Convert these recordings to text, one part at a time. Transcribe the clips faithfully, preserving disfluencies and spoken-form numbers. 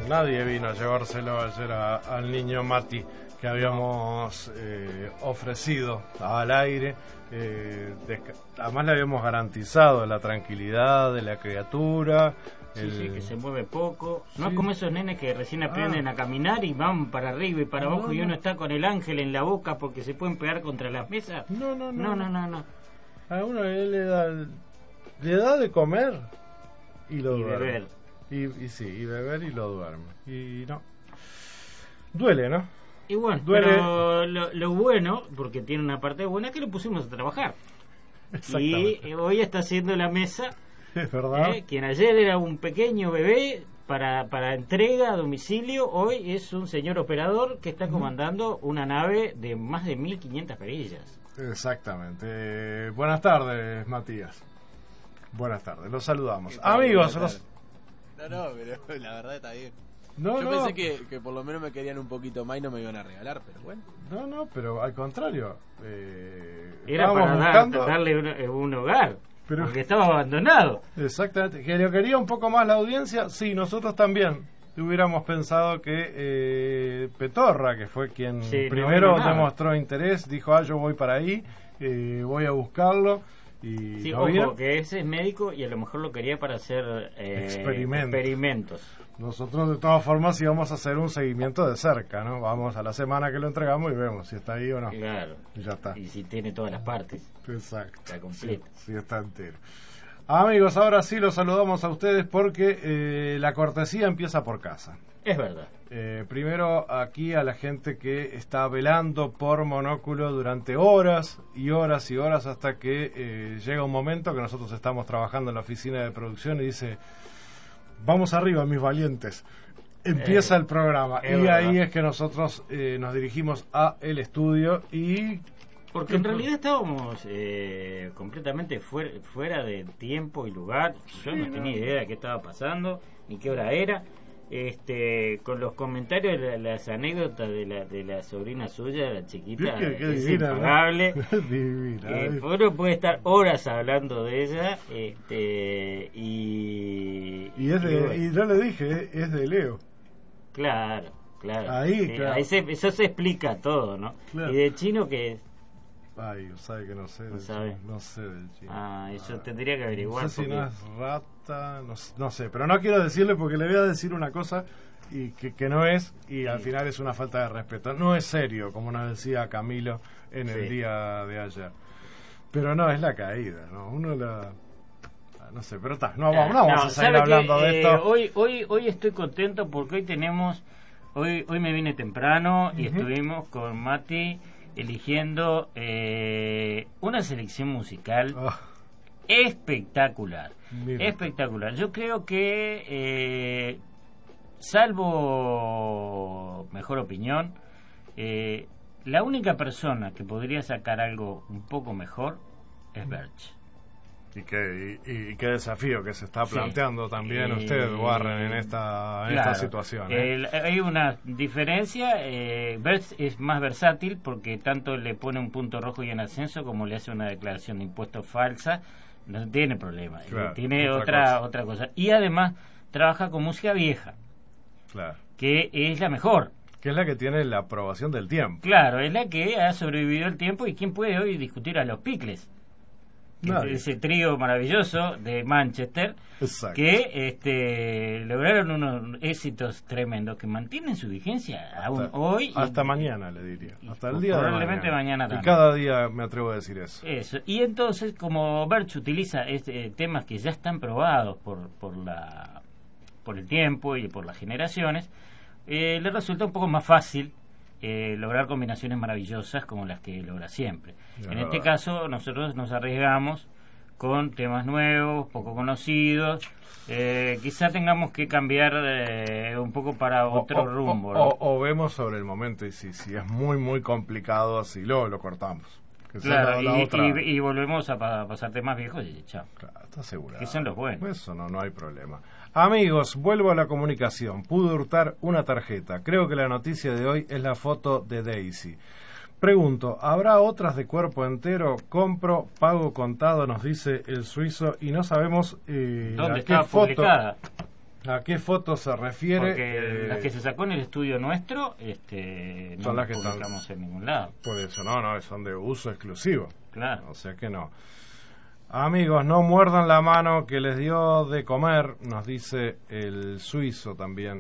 nadie vino a llevárselo ayer a, al niño Mati, que habíamos eh, ofrecido al aire. Eh, de, además le habíamos garantizado la tranquilidad de la criatura. Sí, el... sí, que se mueve poco. No Sí. es como esos nenes que recién aprenden Ah. a caminar y van para arriba y para abajo No, y uno no. está con el ángel en la boca porque se pueden pegar contra las mesas. No, no, no. No, no, no, no. A uno él le da, le da de comer y lo Y duerme. beber. Y, y sí, y beber y lo duerme. Y no. Duele, ¿no? Y bueno, Duele. pero lo, lo bueno, porque tiene una parte buena, es que lo pusimos a trabajar. Y Exactamente. eh, hoy está haciendo la mesa, Es verdad. eh, quien ayer era un pequeño bebé para, para entrega a domicilio, hoy es un señor operador que está comandando una nave de más de mil quinientas perillas. Exactamente. Eh, buenas tardes, Matías. Buenas tardes, los saludamos. ¿Qué tal? Amigos, Buenas los... tardes. No, no, pero la verdad está bien. No, Yo no, pensé que, que por lo menos me querían un poquito más y no me iban a regalar, pero bueno. no, no, pero al contrario. Eh, Era estábamos para dar- buscando- darle un, eh, un hogar, Pero- porque estaba abandonado. Exactamente. ¿Que lo quería un poco más la audiencia? Sí, nosotros también. Hubiéramos pensado que eh, Petorra, que fue quien Sí, no primero vino nada. demostró interés, dijo, ah, yo voy para ahí, eh, voy a buscarlo. Y Sí, ¿no ojo, vieron? que ese es médico y a lo mejor lo quería para hacer eh, Experimentos. experimentos. Nosotros de todas formas íbamos a hacer un seguimiento de cerca, ¿no? Vamos a la semana que lo entregamos y vemos si está ahí o no. Claro. Y ya está. Y si tiene todas las partes. Exacto. Está completo. Sí, sí, está entero. Amigos, ahora sí los saludamos a ustedes porque eh, la cortesía empieza por casa. Es verdad. Eh, primero aquí a la gente que está velando por Monóculo durante horas y horas y horas hasta que eh, llega un momento que nosotros estamos trabajando en la oficina de producción y dice, vamos arriba mis valientes, empieza Eh, el programa. es Y verdad. ahí es que nosotros eh, nos dirigimos a el estudio y... Porque en realidad estábamos eh, completamente fuera, fuera de tiempo y lugar. Yo Sí, no no. tenía idea de qué estaba pasando, ni qué hora era. Este, con los comentarios, la- las anécdotas de la, de la sobrina suya, la chiquita, Qué- qué es divina, ¿no? impagable. Divina, Eh, ¿eh? uno puede estar horas hablando de ella, este, y... Y, es de- bueno, y yo le dije, eh, es de Leo. claro, claro. Ahí, Sí, claro. ahí se, eso se explica todo, ¿no? Claro. Y de chino que... Ay, sabe que no sé. No del sabe. chino, No sé del chino. Ah, eso tendría que averiguar. No sé si porque- no es rata, no, s- no sé, pero no quiero decirle porque le voy a decir una cosa y que, que no es y al Sí. final es una falta de respeto. No es serio, como nos decía Camilo en el Sí. día de ayer. Pero no, es la caída, ¿no? Uno la... No sé, pero está, no, vamos, no vamos a seguir ¿sabe hablando qué? de Eh, esto. hoy, hoy, hoy estoy contento porque hoy tenemos, hoy, hoy me vine temprano y Ujú. estuvimos con Mati eligiendo eh, una selección musical Ah, espectacular, mira. espectacular. Yo creo que, eh, salvo mejor opinión, eh, la única persona que podría sacar algo un poco mejor es Berch. Y qué, y, y qué desafío que se está Sí. planteando también Eh, usted, Warren, en esta, en Claro. esta situación. ¿eh? El- hay una diferencia. eh, Berch es más versátil porque tanto le pone un punto rojo y en ascenso como le hace una declaración de impuestos falsa. No tiene problema. eh, Claro, tiene otra otra cosa. otra cosa. Y además trabaja con música vieja, Claro. que es la mejor. Que es la que tiene la aprobación del tiempo. Claro, es la que ha sobrevivido el tiempo. ¿Y quién puede hoy discutir a los Picles? Nadie. Ese trío maravilloso de Manchester, Exacto. que este, lograron unos éxitos tremendos que mantienen su vigencia aún Hasta- hoy. y- Hasta mañana, le diría. y Hasta el día de probablemente mañana. mañana Y también. cada día me atrevo a decir eso. Eso. Y entonces, como Berch utiliza este, temas que ya están probados por, por, la, por el tiempo y por las generaciones, eh, le resulta un poco más fácil eh, lograr combinaciones maravillosas como las que logra siempre. Es En este verdad. caso, nosotros nos arriesgamos con temas nuevos, poco conocidos. Eh, quizá tengamos que cambiar eh, un poco para otro O- o- rumbo. O, ¿no? o- o vemos sobre el momento y si, si es muy, muy complicado así, luego lo cortamos. Que sea Claro, la- la y, otra- y- y volvemos a pa- pasar temas viejos y chao. Claro, está asegurado. Que son los buenos. Eso no, no hay problema. Amigos, vuelvo a la comunicación. Pude hurtar una tarjeta. Creo que la noticia de hoy es la foto de Daisy. Pregunto, ¿habrá otras de cuerpo entero? Compro, pago contado, nos dice el suizo, y no sabemos eh, ¿Dónde a qué está foto. publicada? ¿A qué foto se refiere? Porque Eh, las que se sacó en el estudio nuestro este, no son las las que están- publicamos en ningún lado. Por eso, no, no, son de uso exclusivo. Claro. O sea que no. Amigos, no muerdan la mano que les dio de comer, nos dice el suizo también.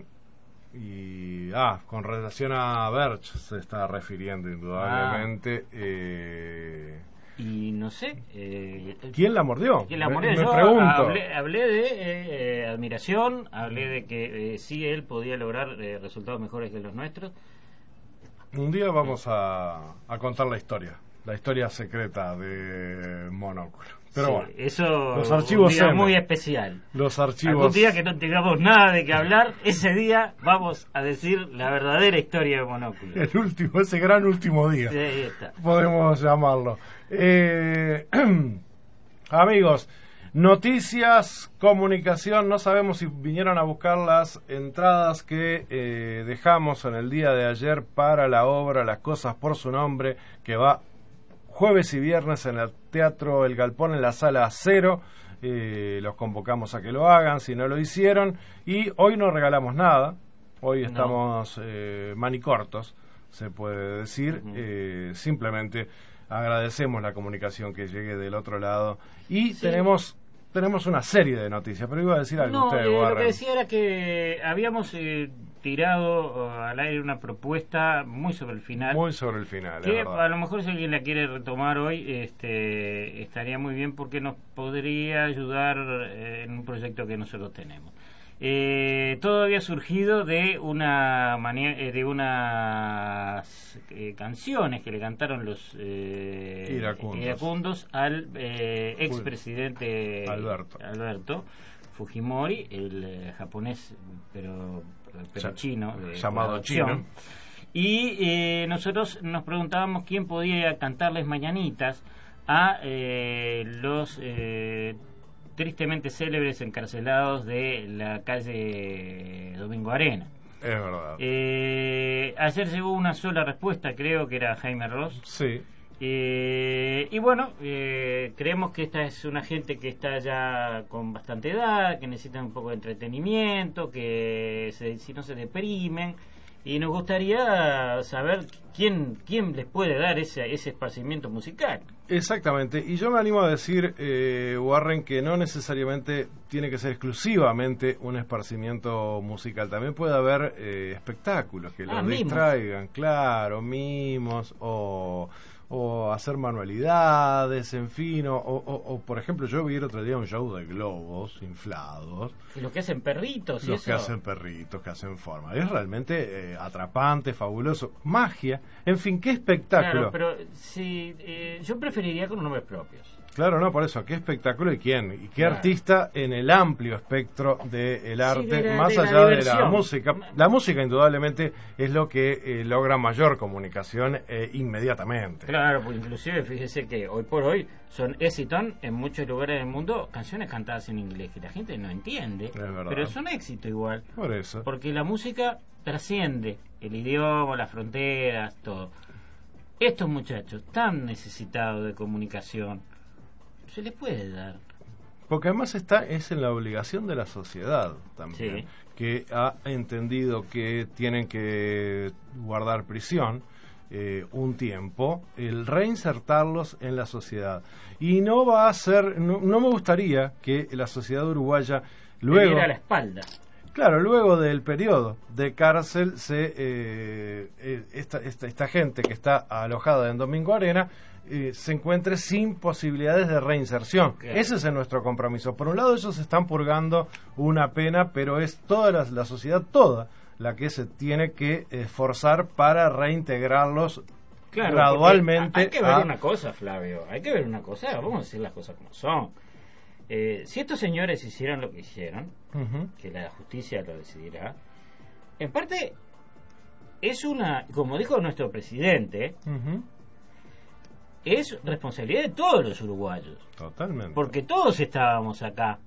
Y, ah, con relación a Berch se está refiriendo indudablemente. Ah. Eh, Y no sé. Eh, ¿Quién la mordió? ¿Quién la Me- mordió? Me, Yo pregunto. Hablé, hablé de eh, eh, admiración, hablé de que eh, sí él podía lograr eh, resultados mejores que los nuestros. Un día vamos a, a contar la historia, la historia secreta de Monóculo. Pero Sí, bueno, eso los archivos un día M. muy especial. los Algún archivos... día que no tengamos nada de qué hablar, ese día vamos a decir la verdadera historia de Monóculo. El último, ese gran último día. Sí, ahí está. Podemos llamarlo. Eh, amigos, noticias, comunicación, no sabemos si vinieron a buscar las entradas que eh, dejamos en el día de ayer para la obra Las Cosas por su Nombre, que va jueves y viernes en el Teatro El Galpón en la Sala Cero. Eh, los convocamos a que lo hagan si no lo hicieron. Y hoy no regalamos nada, hoy No. estamos eh, manicortos, se puede decir. Ujú. Eh, simplemente agradecemos la comunicación que llegue del otro lado y Sí. tenemos tenemos una serie de noticias, pero iba a decir algo No, usted, eh, lo Warren. que decía era que habíamos eh, tirado uh, al aire una propuesta muy sobre el final. Muy sobre el final, es que verdad. a lo mejor si alguien la quiere retomar hoy este estaría muy bien porque nos podría ayudar eh, en un proyecto que nosotros tenemos. Eh, todo había surgido de una mani- eh, de unas eh, canciones que le cantaron los eh, Iracundos. iracundos al eh, expresidente Alberto. Alberto Fujimori, el eh, japonés pero, pero Ya- chino de llamado adopción. chino. Y eh, nosotros nos preguntábamos quién podía cantarles mañanitas a eh, los eh, tristemente célebres encarcelados de la calle Domingo Arena. Es verdad. Eh, ayer llegó una sola respuesta, creo que era Jaime Ross. Sí. Eh, y bueno, eh, creemos que esta es una gente que está ya con bastante edad, que necesita un poco de entretenimiento, que se- si no se deprimen. Y nos gustaría saber quién quién les puede dar ese, ese esparcimiento musical. Exactamente, y yo me animo a decir, eh, Warren, que no necesariamente tiene que ser exclusivamente un esparcimiento musical, también puede haber eh, espectáculos que Ah, los mimos. distraigan, claro, mimos, o, o hacer manualidades, en fin, o, o, o, por ejemplo, yo vi el otro día un show de globos inflados, Y los que hacen perritos y los eso. que hacen perritos, que hacen forma, es realmente eh, atrapante, fabuloso, magia, en fin, qué espectáculo. Claro, pero si, eh, yo preferiría con nombres propios. Claro, no, por eso, qué espectáculo y quién, y qué Claro. artista en el amplio espectro del arte, de la- más de la allá de la diversión. música. La música indudablemente es lo que eh, logra mayor comunicación eh, inmediatamente. Claro, pues inclusive fíjese que hoy por hoy son éxitos en muchos lugares del mundo, canciones cantadas en inglés que la gente no entiende, Es verdad. pero son éxito igual. Por eso. Porque la música trasciende el idioma, las fronteras, todo. Estos muchachos tan necesitados de comunicación, se les puede dar. Porque además está es en la obligación de la sociedad también, Sí. que ha entendido que tienen que guardar prisión eh, un tiempo, el reinsertarlos en la sociedad. Y no va a ser, no, no me gustaría que la sociedad uruguaya luego... Le diera a la espalda. Claro, luego del periodo de cárcel, se eh, eh, esta, esta, esta gente que está alojada en Domingo Arena eh, se encuentre sin posibilidades de reinserción. Claro. Ese es nuestro compromiso. Por un lado, ellos están purgando una pena, pero es toda la, la sociedad, toda, la que se tiene que esforzar para reintegrarlos Claro, gradualmente. porque Hay que ver a- una cosa, Flavio. Hay que ver una cosa. Vamos a decir las cosas como son. Eh, si estos señores hicieran lo que hicieron, Ujú. que la justicia lo decidirá, en parte es una, como dijo nuestro presidente, Ujú. es responsabilidad de todos los uruguayos, Totalmente. porque todos estábamos acá.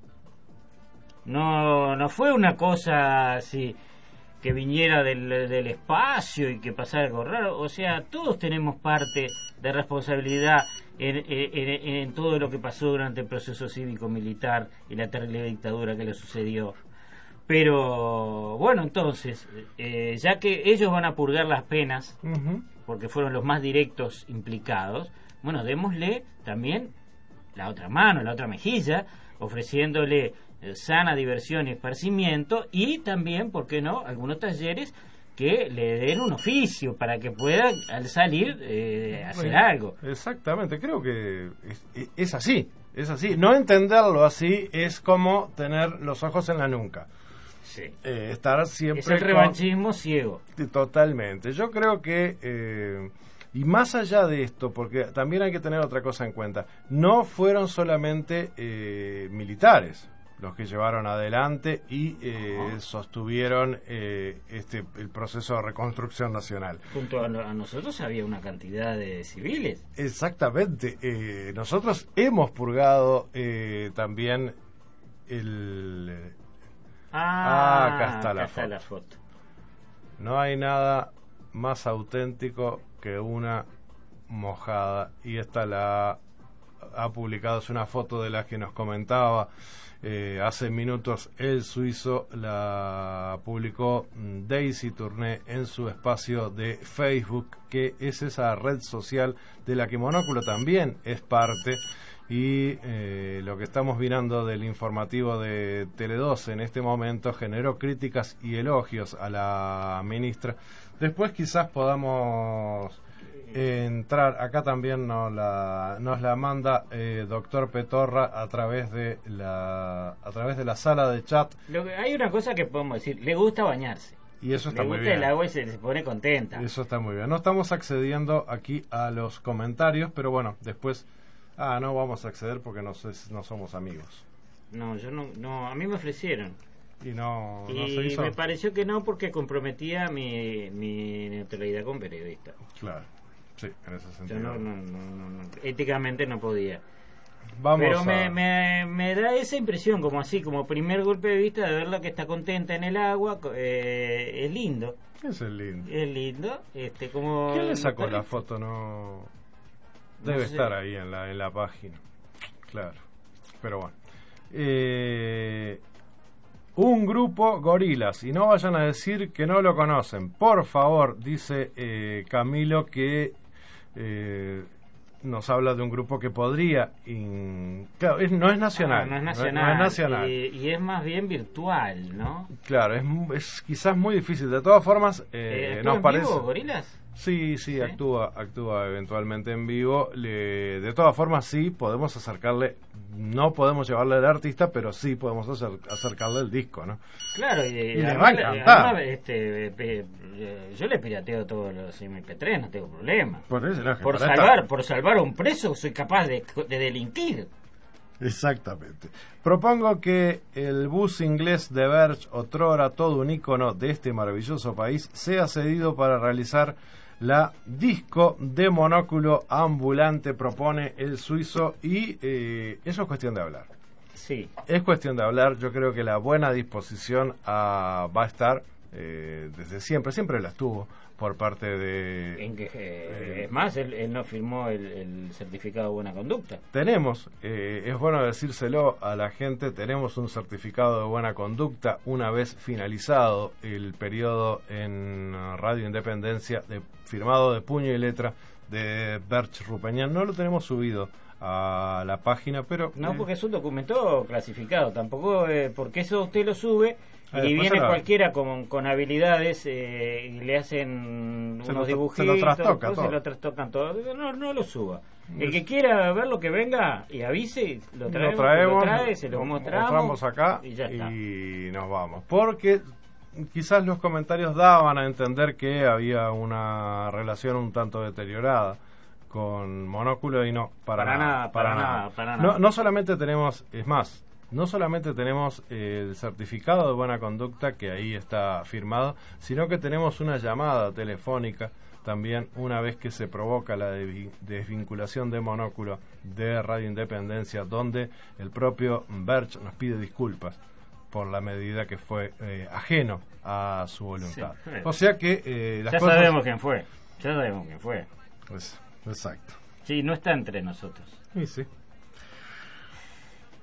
No, no fue una cosa así que viniera del, del espacio y que pasara algo raro. O sea, todos tenemos parte de responsabilidad en, en, en- en todo lo que pasó durante el proceso cívico-militar y la terrible dictadura que le sucedió. Pero bueno, entonces, eh, ya que ellos van a purgar las penas, uh-huh. porque fueron los más directos implicados, bueno, démosle también la otra mano, la otra mejilla, ofreciéndole eh, sana diversión y esparcimiento, y también, ¿por qué no?, algunos talleres que le den un oficio para que pueda al salir eh, hacer bueno, algo. Exactamente, creo que es, es así, es así. No entenderlo así es como tener los ojos en la nuca. Sí. Eh, estar siempre es el revanchismo con... ciego. Totalmente. Yo creo que eh, y más allá de esto, porque también hay que tener otra cosa en cuenta, no fueron solamente eh, militares los que llevaron adelante y eh, uh-huh. sostuvieron eh, este el proceso de reconstrucción nacional. Junto a, a nosotros había una cantidad de civiles. Exactamente. Eh, nosotros hemos purgado eh, también el... Ah, ah, acá está, acá la, está foto. la foto. No hay nada más auténtico que una mojada. Y esta la ha publicado, es una foto de la que nos comentaba eh, hace minutos el suizo, la publicó Daisy Tourné en su espacio de Facebook, que es esa red social de la que Monóculo también es parte. Y eh, lo que estamos mirando del informativo de Tele dos en este momento generó críticas y elogios a la ministra. Después quizás podamos eh, entrar, acá también nos la, nos la manda eh, doctor Petorra a través de la a través de la sala de chat. Lo que, hay una cosa que podemos decir, le gusta bañarse. Y eso está le muy gusta bien. El agua y se, se pone contenta. Eso está muy bien. No estamos accediendo aquí a los comentarios, pero bueno, después... Ah, no vamos a acceder porque no, es, no somos amigos. No, yo no, no, a mí me ofrecieron. Y no, y no se hizo. Me pareció que no porque comprometía mi, mi neutralidad como periodista. Claro, sí, en ese sentido. Yo no, no, no, no, no éticamente no podía. Vamos Pero a... me, me, me da esa impresión, como así, como primer golpe de vista, de verla que está contenta en el agua. Eh, es lindo. Es el lindo. Es lindo. Este, como ¿Quién le sacó la foto? No... Debe no sé. estar ahí en la en la página. Claro. Pero bueno. Eh, un grupo gorilas. Y no vayan a decir que no lo conocen. Por favor, dice eh, Camilo que eh, nos habla de un grupo que podría... In... Claro, es, no es nacional. Ah, no es nacional. No es nacional. Y, y es más bien virtual, ¿no? Claro, es, es quizás muy difícil. De todas formas, eh, eh, nos en parece... vivo, gorilas? Sí, sí, sí, actúa actúa eventualmente en vivo. Le, de todas formas, sí, podemos acercarle, no podemos llevarle al artista, pero sí podemos hacer, acercarle el disco, ¿no? Claro, y, y le además, va a encantar. Además, este, pe, pe, yo le pirateo todos los eme pe tres, no tengo problema. Por, eso, no, por, salvar, por salvar a un preso soy capaz de, de delinquir. Exactamente. Propongo que el bus inglés de Verge, otrora todo un ícono de este maravilloso país, sea cedido para realizar la disco de Monóculo ambulante, propone el suizo, y eh, eso es cuestión de hablar. Sí. Es cuestión de hablar. Yo creo que la buena disposición a, va a estar eh, desde siempre, siempre la estuvo por parte de... En que, eh, eh, es más, él, él no firmó el, el certificado de buena conducta. Tenemos, eh, es bueno decírselo a la gente, tenemos un certificado de buena conducta una vez finalizado el periodo en Radio Independencia, de, firmado de puño y letra de Berch Rupeñán. No lo tenemos subido a la página, pero... No, eh, porque es un documento clasificado, tampoco eh, porque eso usted lo sube... Ah, y viene la... cualquiera con, con habilidades eh, y le hacen se unos lo, dibujitos, se lo trastoca todo. Se lo trastocan todo. No, no lo suba. El que quiera ver lo que venga y avise, lo traemos, lo, traemos, lo trae, se lo, lo mostramos, mostramos acá y ya está. Y nos vamos. Porque quizás los comentarios daban a entender que había una relación un tanto deteriorada con Monóculo, y no, para, para nada, nada, para, para nada, nada. Para nada. No, no solamente tenemos, es más, no solamente tenemos el certificado de buena conducta, que ahí está firmado, sino que tenemos una llamada telefónica también una vez que se provoca la desvinculación de Monóculo de Radio Independencia, donde el propio Berch nos pide disculpas por la medida que fue eh, ajeno a su voluntad. Sí. O sea que eh, las ya cosas... sabemos quién fue, ya sabemos quién fue. Pues, exacto. Sí, no está entre nosotros. Sí, sí.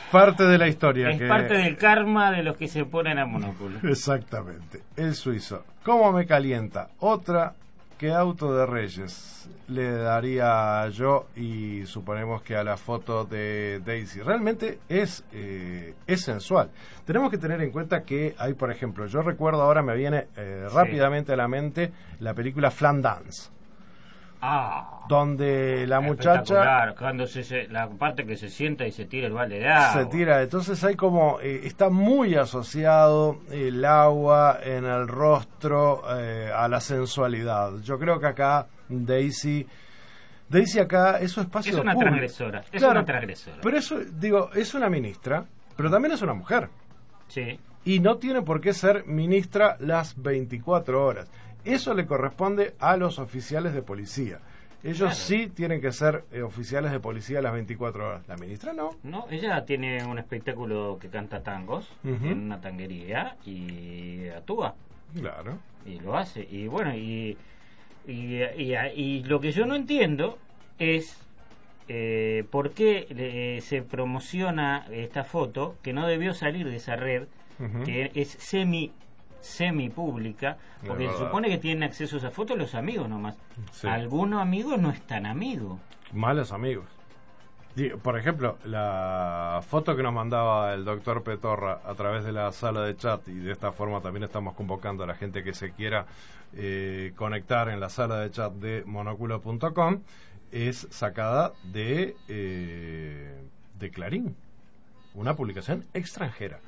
parte de la historia. Es que... parte del karma de los que se ponen a Monóculo. Exactamente. El suizo. ¿Cómo me calienta? Otra que Auto de Reyes le daría yo, y suponemos que a la foto de Daisy. Realmente es, eh, es sensual. Tenemos que tener en cuenta que hay, por ejemplo, yo recuerdo ahora, me viene eh, Sí. rápidamente a la mente la película Flandance. Ah, Donde la muchacha espectacular, cuando se, se- la parte que se sienta y se tira el balde de agua. se tira, entonces hay como, eh, está muy asociado el agua en el rostro eh, a la sensualidad. Yo creo que acá Daisy, Daisy acá es su espacio Es una público. transgresora, es Claro, una transgresora. Pero eso, digo, es una ministra, pero también es una mujer. Sí, Y no tiene por qué ser ministra las veinticuatro horas. Eso le corresponde a los oficiales de policía. Ellos Claro. sí tienen que ser eh, oficiales de policía las veinticuatro horas. La ministra no. no, ella tiene un espectáculo que canta tangos Ujú. en una tanguería y actúa Claro. y lo hace. Y bueno, y, y, y, y lo que yo no entiendo es eh, por qué eh, se promociona esta foto que no debió salir de esa red, Ujú. que es semi semi pública, porque Es se verdad. supone que tienen acceso a esa foto los amigos nomás. Sí. Algunos amigos no están amigos. Malos amigos. Digo, por ejemplo, la foto que nos mandaba el doctor Petorra a través de la sala de chat, y de esta forma también estamos convocando a la gente que se quiera eh, conectar en la sala de chat de monóculo punto com, es sacada de, eh, de Clarín, una publicación extranjera.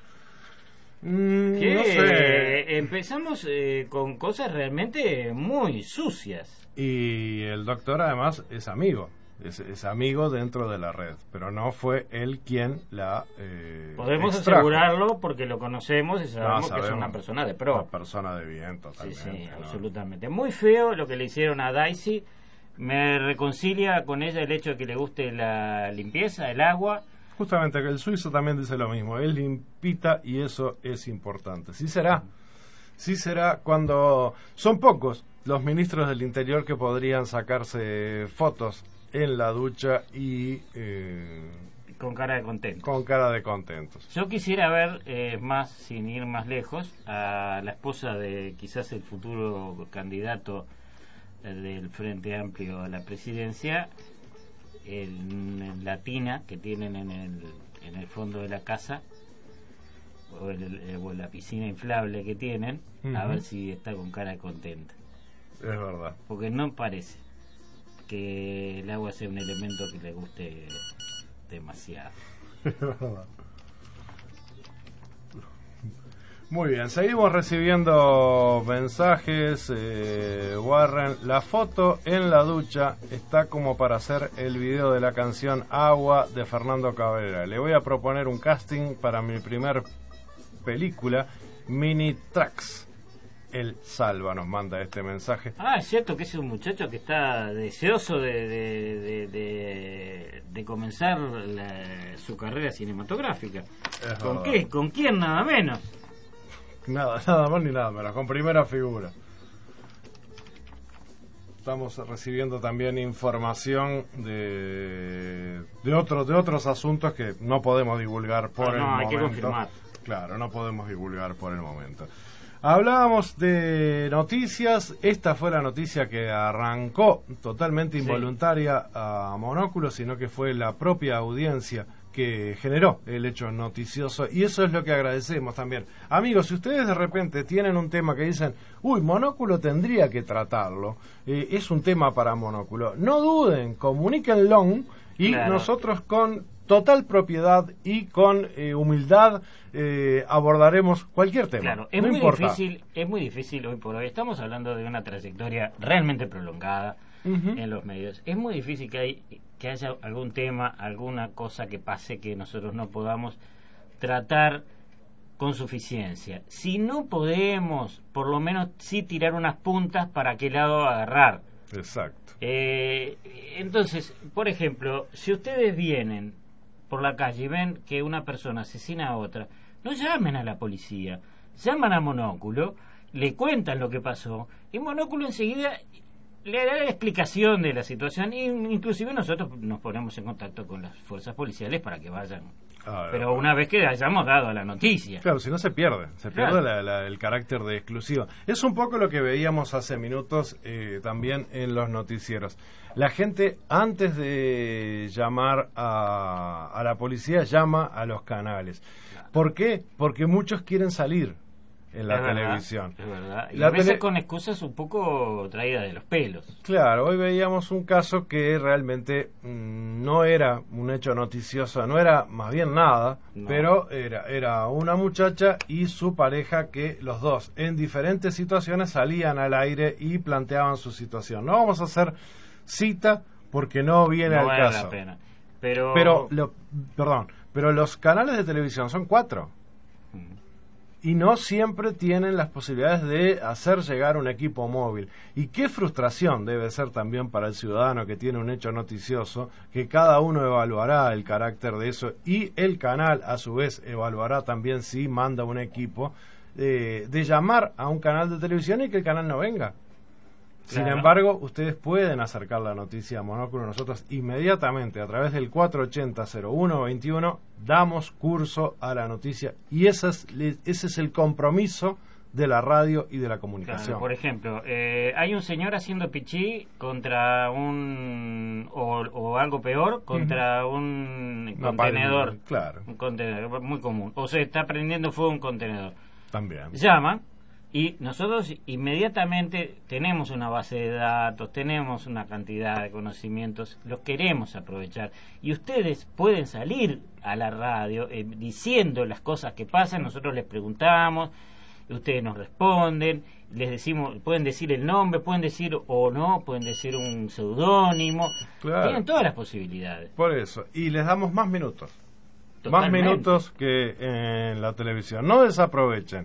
Mm, Que no sé. eh, empezamos eh, con cosas realmente muy sucias. Y el doctor además es amigo, es, es amigo dentro de la red, pero no fue él quien la eh, Podemos extrajo. asegurarlo porque lo conocemos y sabemos, No, que es sabemos. una persona de Una pro. persona de bien, Sí, totalmente. sí, ¿no? absolutamente. Muy feo lo que le hicieron a Daisy. Me reconcilia con ella el hecho de que le guste la limpieza, el agua. Justamente que el suizo también dice lo mismo, él limpita y eso es importante. Sí será, sí será cuando son pocos los ministros del Interior que podrían sacarse fotos en la ducha y eh, Con cara de contento. con cara de contentos. Yo quisiera ver, eh, más sin ir más lejos, a la esposa de quizás el futuro candidato eh, del Frente Amplio a la presidencia, en, en la tina que tienen en el, en el fondo de la casa, o, el, eh, o la piscina inflable que tienen, a Ujú. ver si está con cara de contenta. Es verdad. Porque no parece que el agua sea un elemento que le guste demasiado. Es verdad. Muy bien, seguimos recibiendo mensajes. eh, Warren, la foto en la ducha está como para hacer el video de la canción Agua de Fernando Cabrera. Le voy a proponer un casting para mi primer película, Mini Tracks. El Salva nos manda este mensaje. Ah, es cierto que es un muchacho que está deseoso de, de, de, de, de comenzar la- su carrera cinematográfica. Es ¿Con verdad. qué? ¿Con quién nada menos? Nada, nada más ni nada menos, con primera figura. Estamos recibiendo también información de de otros de otros asuntos que no podemos divulgar por Ah, el no, hay que momento. confirmar. Claro, no podemos divulgar por el momento. Hablábamos de noticias. Esta fue la noticia que arrancó totalmente Sí. involuntaria a Monóculo, sino que fue la propia audiencia que generó el hecho noticioso, y eso es lo que agradecemos también. Amigos, si ustedes de repente tienen un tema que dicen, uy, Monóculo tendría que tratarlo, eh, es un tema para Monóculo, no duden, comuníquenlo, y Claro. nosotros con total propiedad y con eh, humildad eh, abordaremos cualquier tema. Claro, es no muy importa. difícil, es muy difícil hoy por hoy. Estamos hablando de una trayectoria realmente prolongada Ujú. en los medios. Es muy difícil que hay que haya algún tema, alguna cosa que pase que nosotros no podamos tratar con suficiencia. Si no podemos, por lo menos sí tirar unas puntas para qué lado agarrar. Exacto. Eh, entonces, por ejemplo, si ustedes vienen por la calle y ven que una persona asesina a otra, no llamen a la policía, llaman a Monóculo, le cuentan lo que pasó, y Monóculo enseguida le da la explicación de la situación, e inclusive nosotros nos ponemos en contacto con las fuerzas policiales para que vayan. Ah, pero una vez que hayamos dado la noticia. Claro, si no se pierde, se Claro. pierde la, la, el carácter de exclusiva. Es un poco lo que veíamos hace minutos eh, también en los noticieros. La gente, antes de llamar a, a la policía, llama a los canales. ¿Por qué? Porque muchos quieren salir en la Es verdad, televisión. es verdad. Y La a veces tele- con excusas un poco traídas de los pelos. Claro, hoy veíamos un caso que realmente mm, no era un hecho noticioso, no era más bien nada, No. pero era, era una muchacha y su pareja que los dos en diferentes situaciones salían al aire y planteaban su situación. No vamos a hacer cita porque no viene No al vale caso. la pena. Pero, Pero, lo, perdón, pero los canales de televisión son cuatro. Y no siempre tienen las posibilidades de hacer llegar un equipo móvil. Y qué frustración debe ser también para el ciudadano que tiene un hecho noticioso, que cada uno evaluará el carácter de eso y el canal a su vez evaluará también si manda un equipo, eh, de llamar a un canal de televisión y que el canal no venga. Sin Claro. embargo, ustedes pueden acercar la noticia a Monóculo. Nosotros inmediatamente, a través del cuatro ochenta cero uno veintiuno, damos curso a la noticia. Y ese es, ese es el compromiso de la radio y de la comunicación. Claro, por ejemplo, eh, hay un señor haciendo pichí contra un... o, o algo peor, contra un Una contenedor. palma, claro. Un contenedor, muy común. O se está prendiendo fuego un contenedor. También. Llaman y nosotros inmediatamente tenemos una base de datos, tenemos una cantidad de conocimientos, los queremos aprovechar. Y ustedes pueden salir a la radio eh, diciendo las cosas que pasan, nosotros les preguntamos, ustedes nos responden, les decimos, pueden decir el nombre, pueden decir o no, pueden decir un seudónimo, Claro. tienen todas las posibilidades. Por eso. Y les damos más minutos. Totalmente. Más minutos que en la televisión. No desaprovechen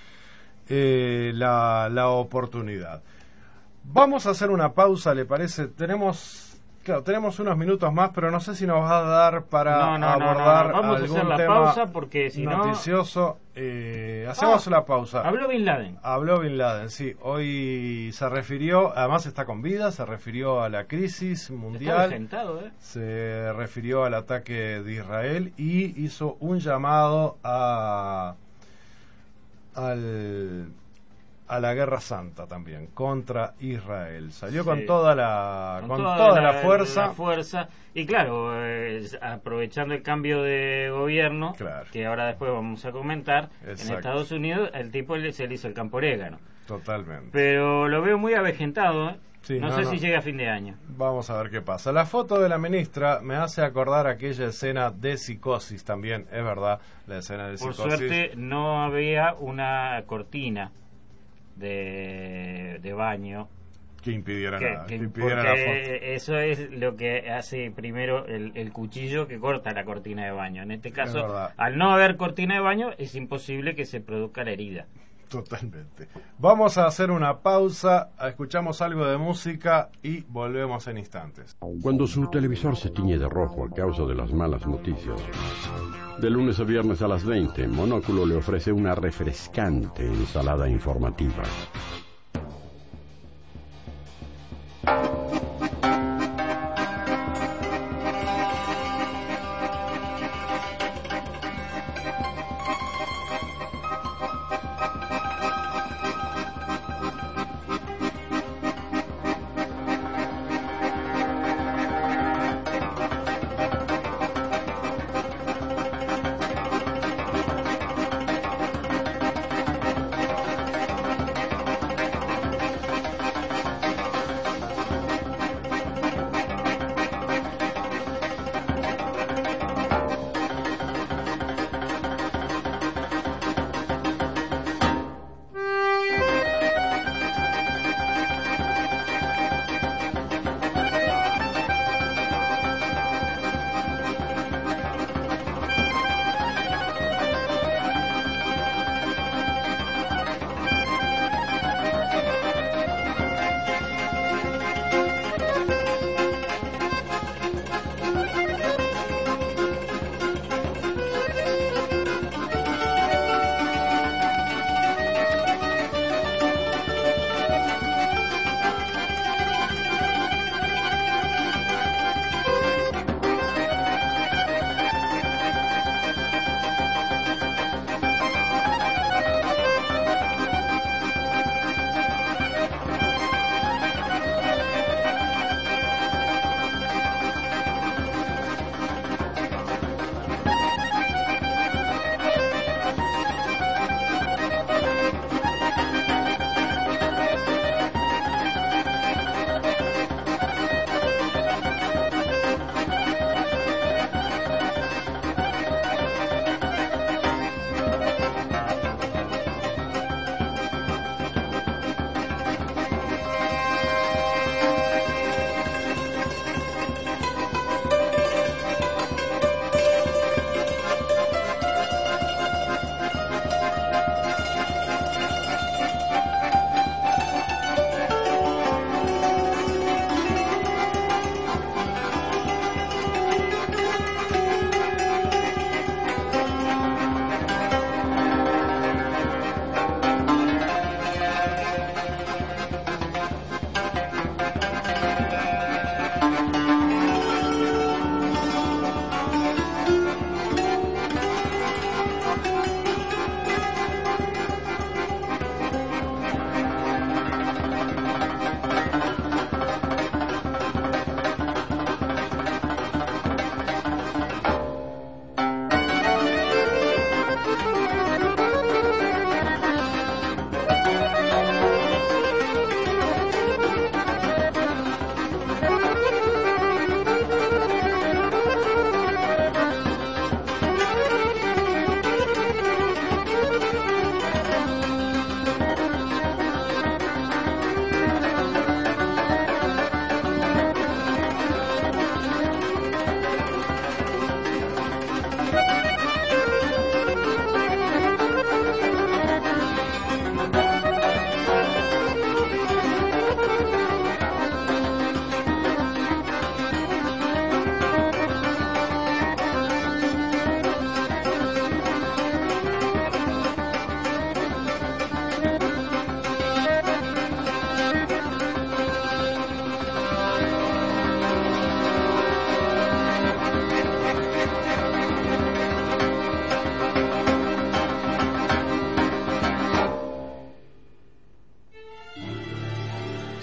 eh, la, la oportunidad. Vamos a hacer una pausa, ¿le parece? Tenemos, claro, tenemos unos minutos más, pero no sé si nos va a dar para No, no, no, abordar no, no. Vamos a algún hacer la tema pausa porque si no- noticioso. Eh, hacemos Ah, la pausa. Habló Bin Laden. Habló Bin Laden, sí. Hoy se refirió, además está con vida, se refirió a la crisis Está mundial. desgentado, ¿eh? Se refirió al ataque de Israel y hizo un llamado a al, a la guerra santa también contra Israel. Salió Sí. con toda la con, Con toda, la, fuerza. la fuerza. Y claro, eh, aprovechando el cambio de gobierno, Claro. que ahora después vamos a comentar, Exacto. en Estados Unidos el tipo le- se le hizo el campo orégano. Totalmente. Pero lo veo muy avejentado, ¿eh? Sí, no, no, sé no. si llega a fin de año. Vamos a ver qué pasa. La foto de la ministra me hace acordar aquella escena de Psicosis también, es verdad, la escena de Por Psicosis. suerte no había una cortina de, de baño. Que impidiera Que- nada, que- que impidiera la foto. porque eso es lo que hace primero el, el cuchillo que corta la cortina de baño. En este caso, verdad. al no haber cortina de baño, es imposible que se produzca la herida. Totalmente. Vamos a hacer una pausa, escuchamos algo de música y volvemos en instantes. Cuando su televisor se tiñe de rojo a causa de las malas noticias, de lunes a viernes a las veinte, Monóculo le ofrece una refrescante ensalada informativa.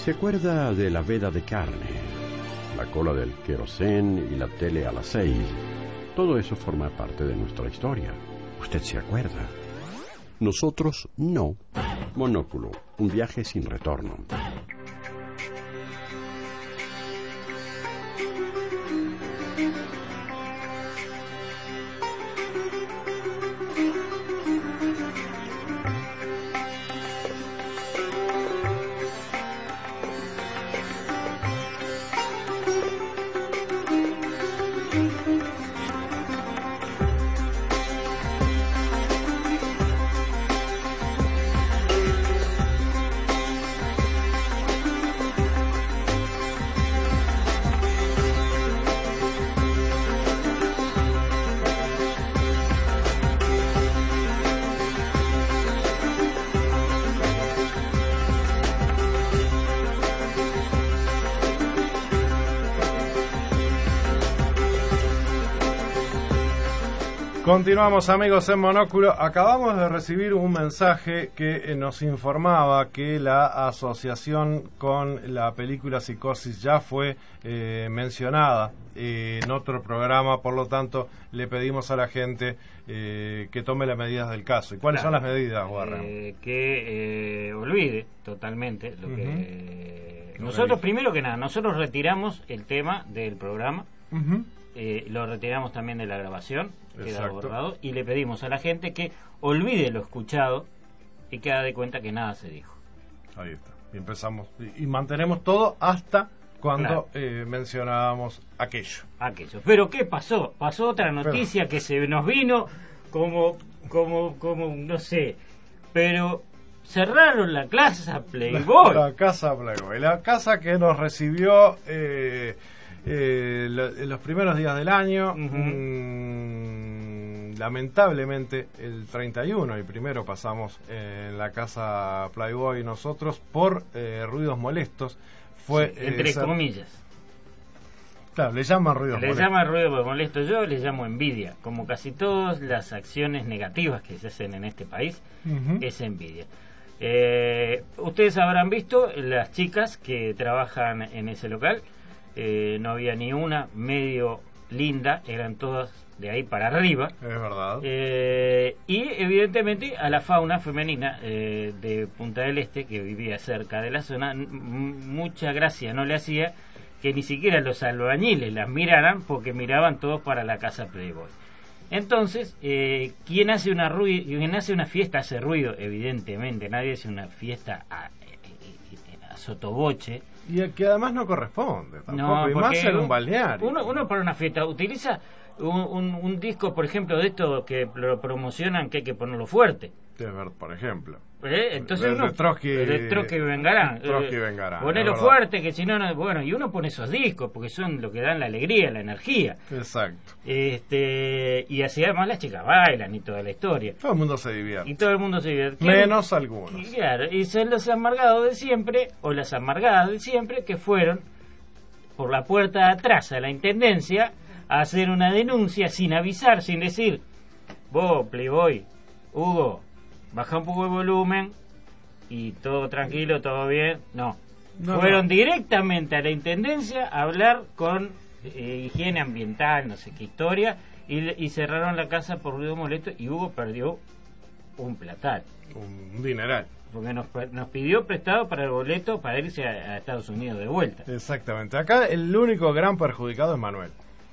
¿Se acuerda de la veda de carne, la cola del querosén y la tele a las seis? Todo eso forma parte de nuestra historia. ¿Usted se acuerda? Nosotros no. Monóculo, un viaje sin retorno. Continuamos, amigos, en Monóculo. Acabamos de recibir un mensaje que nos informaba que la asociación con la película Psicosis ya fue eh, mencionada eh, en otro programa, por lo tanto le pedimos a la gente eh, que tome las medidas del caso. ¿Y cuáles Claro, son las medidas, Warren? Eh, que eh, olvide totalmente lo Uh-huh. que... Lo Nosotros, reviso. primero que nada, nosotros retiramos el tema del programa. Uh-huh. Eh, lo retiramos también de la grabación, queda Exacto. borrado, y le pedimos a la gente que olvide lo escuchado y que haga de cuenta que nada se dijo. Ahí está. Y empezamos. Y, y mantenemos todo hasta cuando Claro. eh, mencionábamos aquello. Aquello. Pero ¿qué pasó? Pasó otra noticia que se nos vino como, como, como, no sé, pero cerraron la Casa Playboy. La casa Playboy. La casa que nos recibió eh, eh, lo- en los primeros días del año. Ujú. Mm, lamentablemente, el treinta y uno y primero pasamos en la casa Playboy nosotros por eh, ruidos molestos. Fue, Sí, entre eh, cer- comillas. Claro, le llaman ruidos Le molestos. llama ruido molesto yo, le llamo envidia. Como casi todas las acciones negativas que se hacen en este país, Ujú. es envidia. Eh, ustedes habrán visto las chicas que trabajan en ese local. Eh, no había ni una medio linda, eran todas de ahí para arriba. Es verdad. Eh, y evidentemente a la fauna femenina eh, de Punta del Este, que vivía cerca de la zona, n- m- mucha gracia no le hacía que ni siquiera los albañiles las miraran, porque miraban todos para la casa Playboy. Entonces, eh, quien hace una rui- quien hace una fiesta hace ruido, evidentemente. Nadie hace una fiesta a, a sotoboche. Y el que además no corresponde tampoco. No, y porque más en un balneario. Uno, uno para una fiesta utiliza un, un, un disco, por ejemplo, de esto que lo promocionan, que hay que ponerlo fuerte. De ver, por ejemplo. ¿Eh? Entonces El uno, de Trotsky- el de Trotsky Vengarán. Trotsky Eh, Vengarán, Ponelo es verdad. fuerte, que si no, no, bueno, y uno pone esos discos porque son lo que dan la alegría, la energía. Exacto. Este, y así además las chicas bailan y toda la historia. Todo el mundo se divierte. Y todo el mundo se divierte. Menos algunos. Y claro, y son los amargados de siempre, o las amargadas de siempre, que fueron por la puerta de atrás a la intendencia a hacer una denuncia sin avisar, sin decir, vos, Playboy, Hugo, baja un poco el volumen y todo tranquilo, todo bien. No, No, fueron no. directamente a la intendencia a hablar con eh, higiene ambiental, no sé qué historia, y, y cerraron la casa por ruido molesto, y Hugo perdió un platal. Un dineral. Porque nos, nos pidió prestado para el boleto para irse a, a Estados Unidos de vuelta. Exactamente. Acá el único gran perjudicado es Manuel,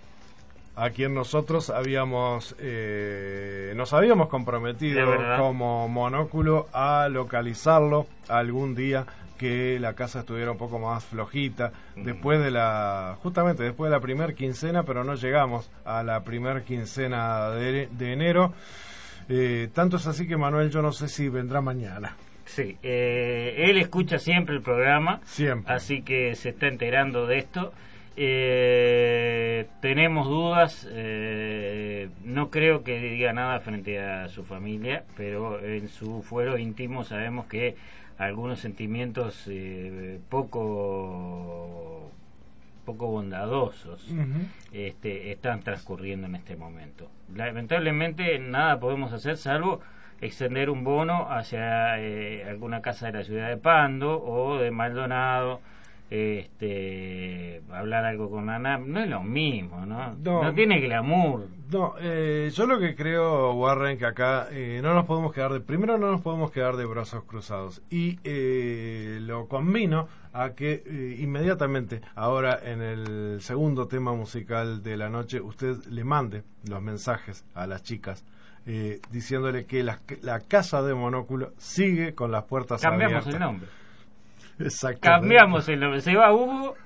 a quien nosotros habíamos eh, nos habíamos comprometido De verdad. como Monóculo a localizarlo algún día que la casa estuviera un poco más flojita después de la justamente después de la primer quincena, pero no llegamos a la primer quincena de, de enero. Eh, tanto es así que Manuel, yo no sé si vendrá mañana. Sí, eh, él escucha siempre el programa, Siempre. así que se está enterando de esto. Eh, tenemos dudas, eh, no creo que diga nada frente a su familia, pero en su fuero íntimo sabemos que algunos sentimientos eh, poco poco bondadosos Uh-huh. este, están transcurriendo en este momento. Lamentablemente nada podemos hacer salvo extender un bono hacia eh, alguna casa de la ciudad de Pando o de Maldonado, este, hablar algo con ANAP. No es lo mismo, ¿no? No, no tiene glamour. No, eh, yo lo que creo, Warren, que acá eh, no nos podemos quedar de... Primero no nos podemos quedar de brazos cruzados. Y eh, lo combino a que eh, inmediatamente, ahora en el segundo tema musical de la noche, usted le mande los mensajes a las chicas eh, diciéndole que la, la casa de Monóculo sigue con las puertas Cambiamos abiertas. el nombre. Exactamente. Cambiamos el nombre. Se va Hugo.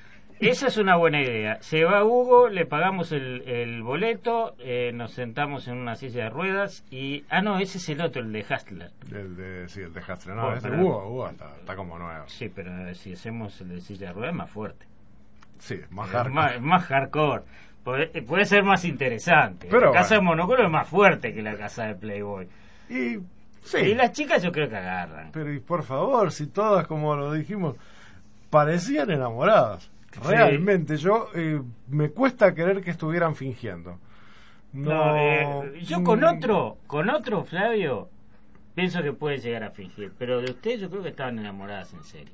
Esa es una buena idea. Se va Hugo, le pagamos el, el boleto, eh, nos sentamos en una silla de ruedas y... Ah, no, ese es el otro, el de Hustler. El de, sí, el de Hustler. No, Bueno, ese pero- Hugo, Hugo está, está como nuevo. Sí, pero eh, si hacemos el de silla de ruedas es más fuerte. Sí, más Es hardcore. más, es más hardcore. Puede, eh, puede ser más interesante. Pero la casa bueno. de Monóculo es más fuerte que la casa de Playboy. Y sí, Y las chicas yo creo que agarran. pero y por favor, si todas, como lo dijimos, parecían enamoradas. Realmente, yo eh, me cuesta creer que estuvieran fingiendo. No, No, eh, yo con mm, otro, con otro Flavio, pienso que puede llegar a fingir. Pero de usted yo creo que estaban enamoradas en serio.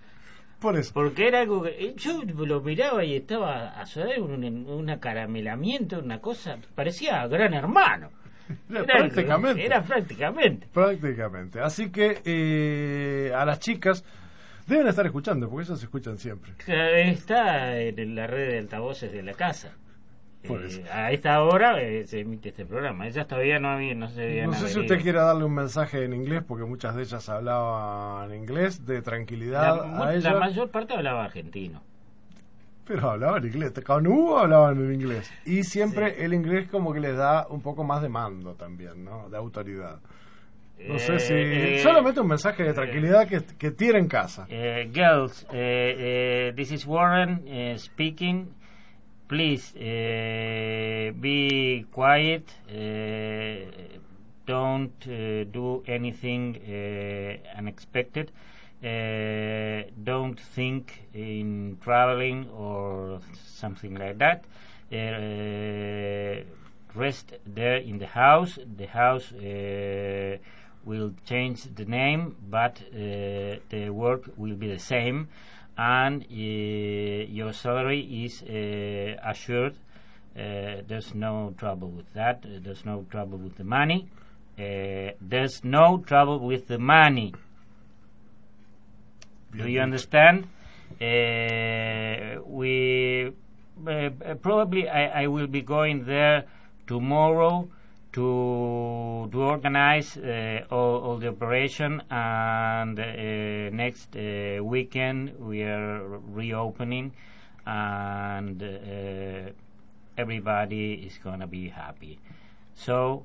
Por eso. Porque era algo que... eh, yo lo miraba y estaba a su vez un, un acaramelamiento, una cosa... Parecía Gran Hermano. Era prácticamente. Era prácticamente. Prácticamente. Así que eh, a las chicas deben estar escuchando, porque ellas se escuchan siempre. Está en la red de altavoces de la casa. Por Eh, eso. a esta hora eh, se emite este programa. Ellas todavía no, había, no se habían No sé si adherido. usted quiere darle un mensaje en inglés, porque muchas de ellas hablaban inglés, de tranquilidad La, a la ellas. mayor parte hablaba argentino. Pero hablaban inglés, con Hugo hablaban en inglés. Y siempre Sí. el inglés como que les da un poco más de mando también, ¿no? De autoridad. No Eh, sé si... eh, solamente un mensaje de tranquilidad que, que tire en casa. eh, girls, eh, eh, this is Warren eh, speaking. Please eh, be quiet. eh, don't eh, do anything eh, unexpected. Eh, don't think in traveling or something like that. Eh, rest there in the house. The house uh, will change the name, but uh, the work will be the same, and uh, your salary is uh, assured. Uh, there's no trouble with that. Uh, there's no trouble with the money. Uh, there's no trouble with the money. Do you understand? Uh, we uh, probably I, I will be going there tomorrow to to organize uh, all, all the operation, and uh, next uh, weekend we are reopening, and uh, everybody is gonna be happy. So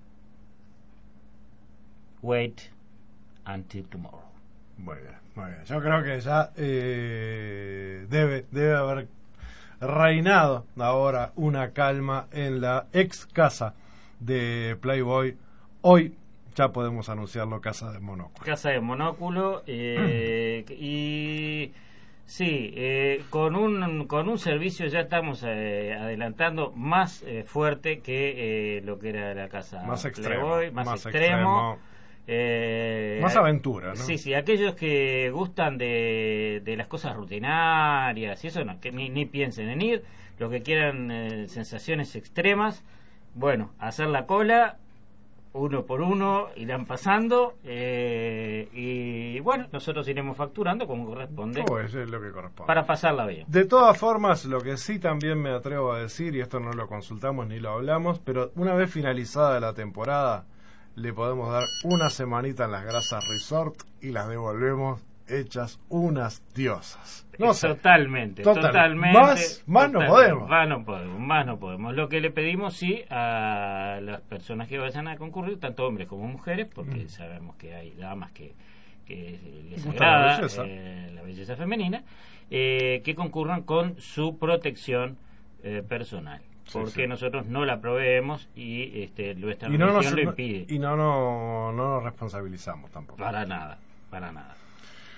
wait until tomorrow. Muy bien, muy bien. Yo creo que ya eh, debe, debe haber reinado ahora una calma en la ex casa de Playboy. Hoy ya podemos anunciarlo, casa de Monóculo. Casa de Monóculo eh, y sí, eh, con un con un servicio ya estamos eh, adelantando más eh, fuerte que eh, lo que era la casa Más extremo, Playboy, más, más extremo, extremo. eh, Más aventura, ¿no? Sí, sí, aquellos que gustan de, de las cosas rutinarias y eso, no, que ni, ni piensen en ir, los que quieran eh, sensaciones extremas, bueno, hacer la cola uno por uno, irán pasando eh, y bueno, nosotros iremos facturando como corresponde Pues es lo que corresponde. para pasarla bien. De todas formas, lo que sí también me atrevo a decir, y esto no lo consultamos ni lo hablamos, pero una vez finalizada la temporada, le podemos dar una semanita en las Grasas Resort y las devolvemos hechas unas diosas. No sé. Totalmente, Total. totalmente. Más- más no totalmente. podemos. Más no podemos, más no podemos. Lo que le pedimos, sí, a las personas que vayan a concurrir, tanto hombres como mujeres, porque Mm. sabemos que hay damas que, que les Gusta la agrada belleza. eh, la belleza femenina, eh, que concurran con su protección eh, personal. Sí, Porque sí. nosotros no la proveemos y este, nuestra Y no, religión nos, lo impide. y no, no, no nos responsabilizamos tampoco. Para nada, para nada.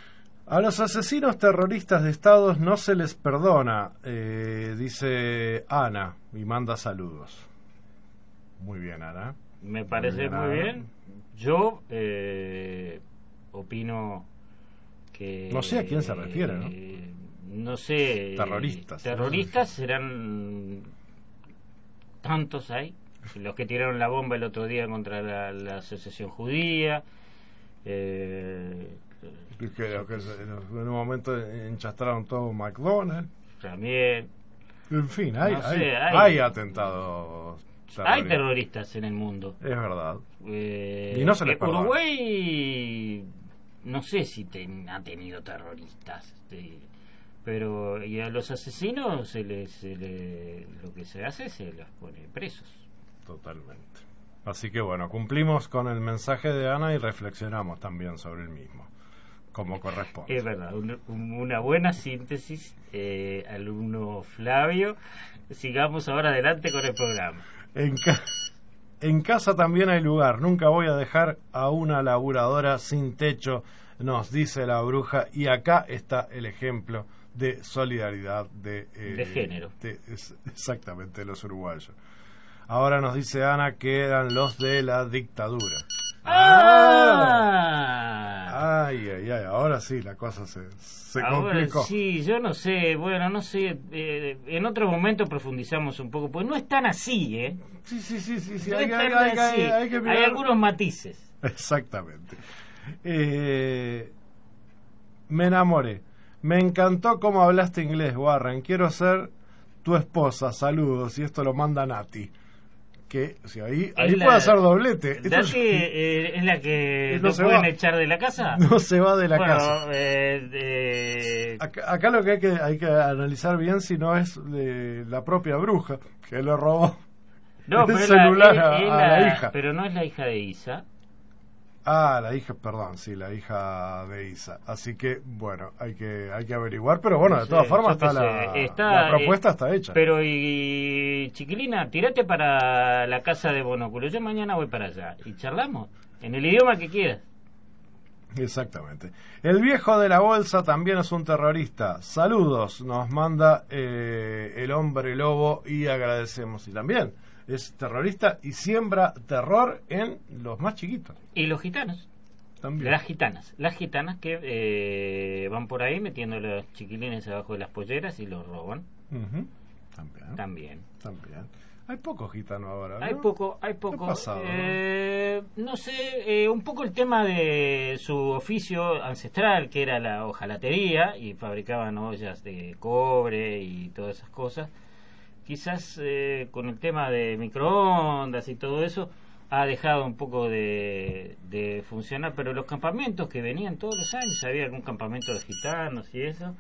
A los asesinos terroristas de estados no se les perdona, eh, dice Ana, y manda saludos. Muy bien, Ana. Me parece muy bien. Muy bien. Yo eh, opino que... No sé a quién se refiere, ¿no? Eh, no sé. Terroristas. Terroristas serán... Tantos hay. Los que tiraron la bomba el otro día contra la, la asociación judía. Eh... Que, que en un momento enchastraron todo McDonald's. También. En fin, hay, no sé, hay, hay, hay atentados terroristas. Hay terroristas en el mundo. Es verdad. Eh, y no se les perdona. Uruguay, no sé si ten, ha tenido terroristas. Este, pero y a los asesinos se les, se les, lo que se hace se los pone presos. Totalmente. Así que bueno, cumplimos con el mensaje de Ana y reflexionamos también sobre el mismo. Como corresponde. Es verdad, un, una buena síntesis, eh, alumno Flavio. Sigamos ahora adelante con el programa. En, ca en casa también hay lugar. Nunca voy a dejar a una laburadora sin techo, nos dice la bruja. Y acá está el ejemplo de solidaridad de, eh, de género. De, es, exactamente, de los uruguayos. Ahora nos dice Ana que eran los de la dictadura. ¡Ah! Ay, ay, ay, ahora sí la cosa se, se ahora complicó. Sí, yo no sé, bueno, no sé, eh, en otro momento profundizamos un poco, pues no es tan así, ¿eh? Sí, sí, sí, sí, sí. No hay, es hay, tan hay, así. hay, hay, que mirar... hay algunos matices. Exactamente. Eh, me enamoré. Me encantó cómo hablaste inglés, Warren. Quiero ser tu esposa. Saludos. Y esto lo manda Nati. Que o sea, ahí, ahí la, puede hacer doblete. Nati eh, es la que no no se pueden va. echar de la casa. No se va de la bueno, casa. Eh, de... acá, acá lo que hay que hay que analizar bien si no es de la propia bruja que le robó no, el pero celular la, a, es, es a la, la hija. Pero no es la hija de Isa. Ah, la hija, perdón, sí, la hija de Isa. Así que, bueno, hay que hay que averiguar, pero bueno, de todas sí, formas está la, está la propuesta eh, está hecha. Pero, y Chiquilina, tirate para la casa de Monóculo. Yo mañana voy para allá y charlamos en el idioma que quieras. Exactamente. El viejo de la bolsa también es un terrorista. Saludos, nos manda eh, el hombre lobo y agradecemos. Y también es terrorista y siembra terror en los más chiquitos. Y los gitanos. También. Las gitanas. Las gitanas que eh, van por ahí metiendo a los chiquilines abajo de las polleras y los roban. Uh-huh. También. También. También. Hay pocos gitanos ahora, ¿no? Hay poco, hay poco. ¿Qué ha pasado, eh, no? no sé, eh, un poco el tema de su oficio ancestral, que era la hojalatería, y fabricaban ollas de cobre y todas esas cosas. Quizás eh, con el tema de microondas y todo eso ha dejado un poco de, de funcionar, pero los campamentos que venían todos los años, había algún campamento de gitanos y eso.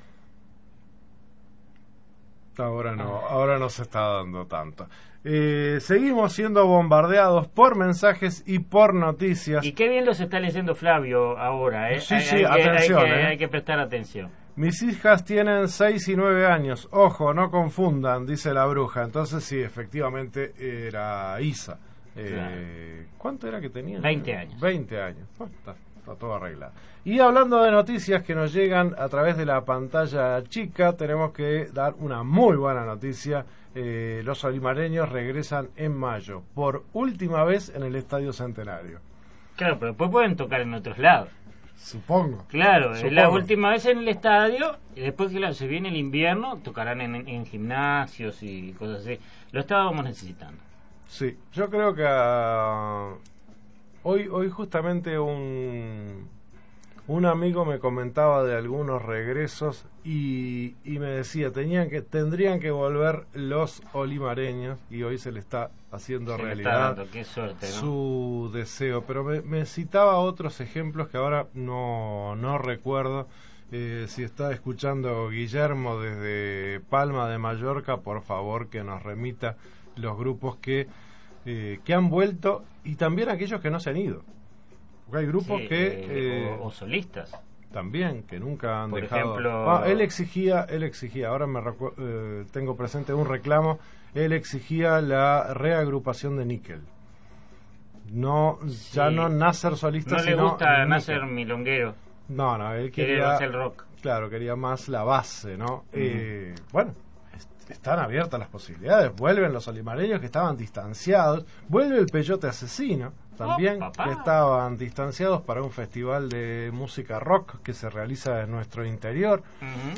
Ahora no, ahora no se está dando tanto. Eh, seguimos siendo bombardeados por mensajes y por noticias. Y qué bien los está leyendo Flavio ahora, ¿eh? Sí, hay, sí, hay atención, que, hay, que, ¿eh? hay que prestar atención. Mis hijas tienen seis y nueve años. Ojo, no confundan, dice la bruja. Entonces sí, efectivamente era Isa. Eh, Claro. ¿Cuánto era que tenía? veinte años. veinte años. Oh, está, está todo arreglado. Y hablando de noticias que nos llegan a través de la pantalla chica, tenemos que dar una muy buena noticia. Eh, los olimareños regresan en mayo, por última vez en el Estadio Centenario. Claro, pero después pueden tocar en otros lados. Supongo. Claro, Supongo. la última vez en el estadio, y después que claro, se viene el invierno, tocarán en, en gimnasios y cosas así. Lo estábamos necesitando. Sí, yo creo que uh, hoy hoy justamente un un amigo me comentaba de algunos regresos y, y me decía tenían que tendrían que volver los olimareños y hoy se le está haciendo se realidad le está dando, qué suerte, ¿no? Su deseo, pero me, me citaba otros ejemplos que ahora no no recuerdo. Eh, si está escuchando Guillermo desde Palma de Mallorca, por favor que nos remita los grupos que eh, que han vuelto y también aquellos que no se han ido. Porque hay grupos Sí, que eh, eh, o, o solistas también que nunca han por dejado. ejemplo, Ah, él exigía, él exigía. Ahora me recu- eh, tengo presente un reclamo. Él exigía la reagrupación de Níquel. No, sí. ya no Nasser solista, no le sino gusta Níquel. Nasser milonguero. No, no, él Quería quería... más el rock. Claro, quería más la base, ¿no? Uh-huh. Eh, bueno, est- están abiertas las posibilidades. Vuelven los olimareños que estaban distanciados. Vuelve el Peyote Asesino, también, oh, que estaban distanciados para un festival de música rock que se realiza en nuestro interior. Uh-huh.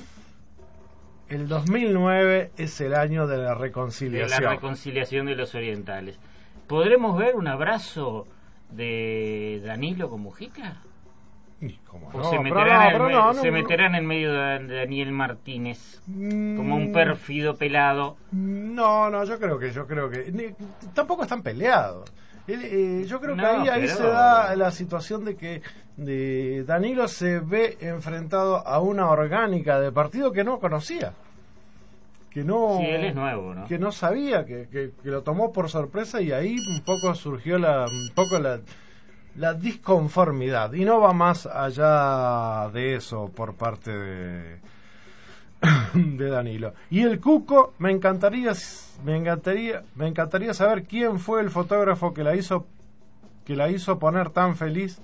El dos mil nueve es el año de la reconciliación. De la reconciliación de los orientales. ¿Podremos ver un abrazo de Danilo con Mujica? ¿Cómo ¿O no? se, Pero meterán, no, en, pero no, no, se no. meterán en medio de Daniel Martínez Mm, como un pérfido pelado? No, no, yo creo que, yo creo que ni- tampoco están peleados. Él, eh, yo creo que No, ahí, ahí pero- se da la situación de que de Danilo se ve enfrentado a una orgánica de partido que no conocía, que no, Sí, él es nuevo, ¿no? que no sabía, que, que, que lo tomó por sorpresa y ahí un poco surgió la, un poco la, la disconformidad y no va más allá de eso por parte de de Danilo. Y el Cuco, me encantaría me encantaría me encantaría saber quién fue el fotógrafo que la hizo que la hizo poner tan feliz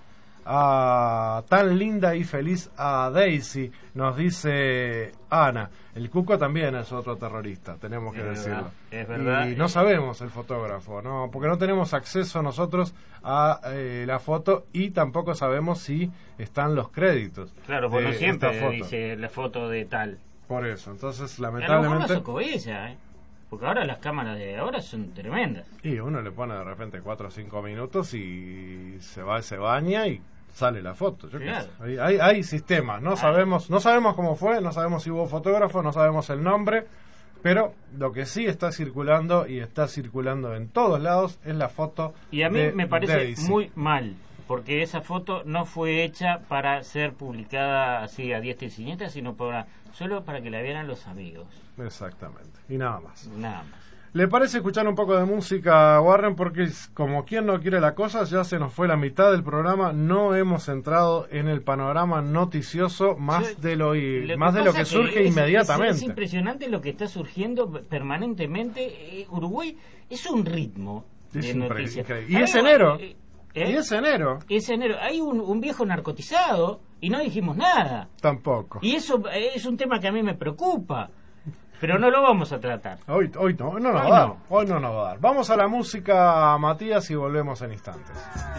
a tan linda y feliz a Daisy, nos dice Ana. El Cuco también es otro terrorista, tenemos que Es decirlo. verdad, es verdad. Y no sabemos el fotógrafo, no, porque no tenemos acceso nosotros a eh, la foto y tampoco sabemos si están los créditos. Claro, porque de no siempre esta foto. dice la foto de tal. Por eso, entonces A lo mejor lamentablemente... la sacó ella, ¿eh? Porque ahora las cámaras de ahora son tremendas. Y uno le pone de repente cuatro o cinco minutos y se va, se baña y sale la foto. Yo qué Claro. sé. Hay, hay, hay sistemas, no sabemos, no sabemos cómo fue, no sabemos si hubo fotógrafo, no sabemos el nombre, pero lo que sí está circulando y está circulando en todos lados es la foto. Y a mí de me parece Daisy. muy mal, porque esa foto no fue hecha para ser publicada así a diestra y siniestra, sino para, solo para que la vieran los amigos. Exactamente, y nada más. Nada más. ¿Le parece escuchar un poco de música, Warren? Porque como quien no quiere la cosa, ya se nos fue la mitad del programa, no hemos entrado en el panorama noticioso más Yo- de lo, Lo más de lo pasa que surge es- inmediatamente. Es, es impresionante lo que está surgiendo permanentemente. Eh, Uruguay es un ritmo Es de impre- noticias. increíble. Y Hay es un- enero. eh, Y ¿eh? es enero, Es enero. Hay un, un viejo narcotizado y no dijimos nada. tampoco. Y eso eh, es un tema que a mí me preocupa. Pero no lo vamos a tratar. Hoy, hoy no, no nos Hoy va a dar. no. Hoy no nos va a dar. Vamos a la música, Matías, y volvemos en instantes.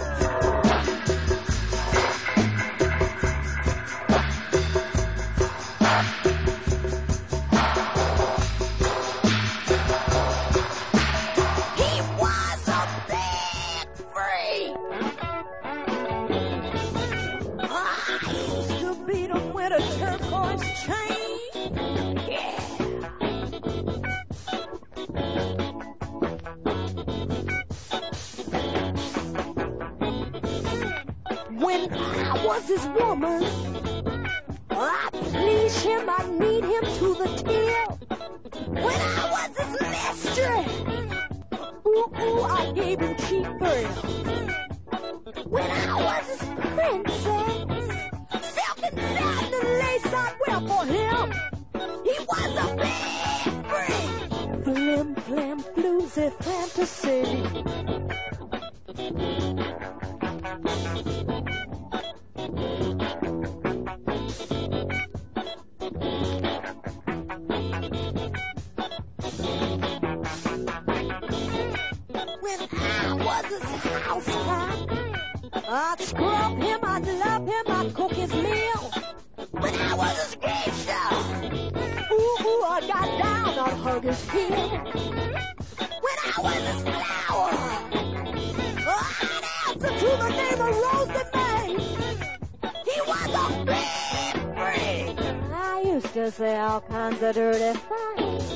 He was a big freak. I used to beat him with a turquoise chain. Yeah. When I was his woman, I please him, I need him to the kill. When I was his mistress, ooh, ooh, I gave him cheap thrills. When I was his princess, silk and satin and lace I wear for him. He was a big freak. Flim, flam, floozy fantasy. When I was his housewife, I'd scrub him, I'd love him, I'd cook his meal. When I was his geisha, ooh, ooh, I got down, I'd hug his heel. When I was his flower, I'd answer to the name of Rosie May. He was a big freak. I used to say all kinds of dirty things.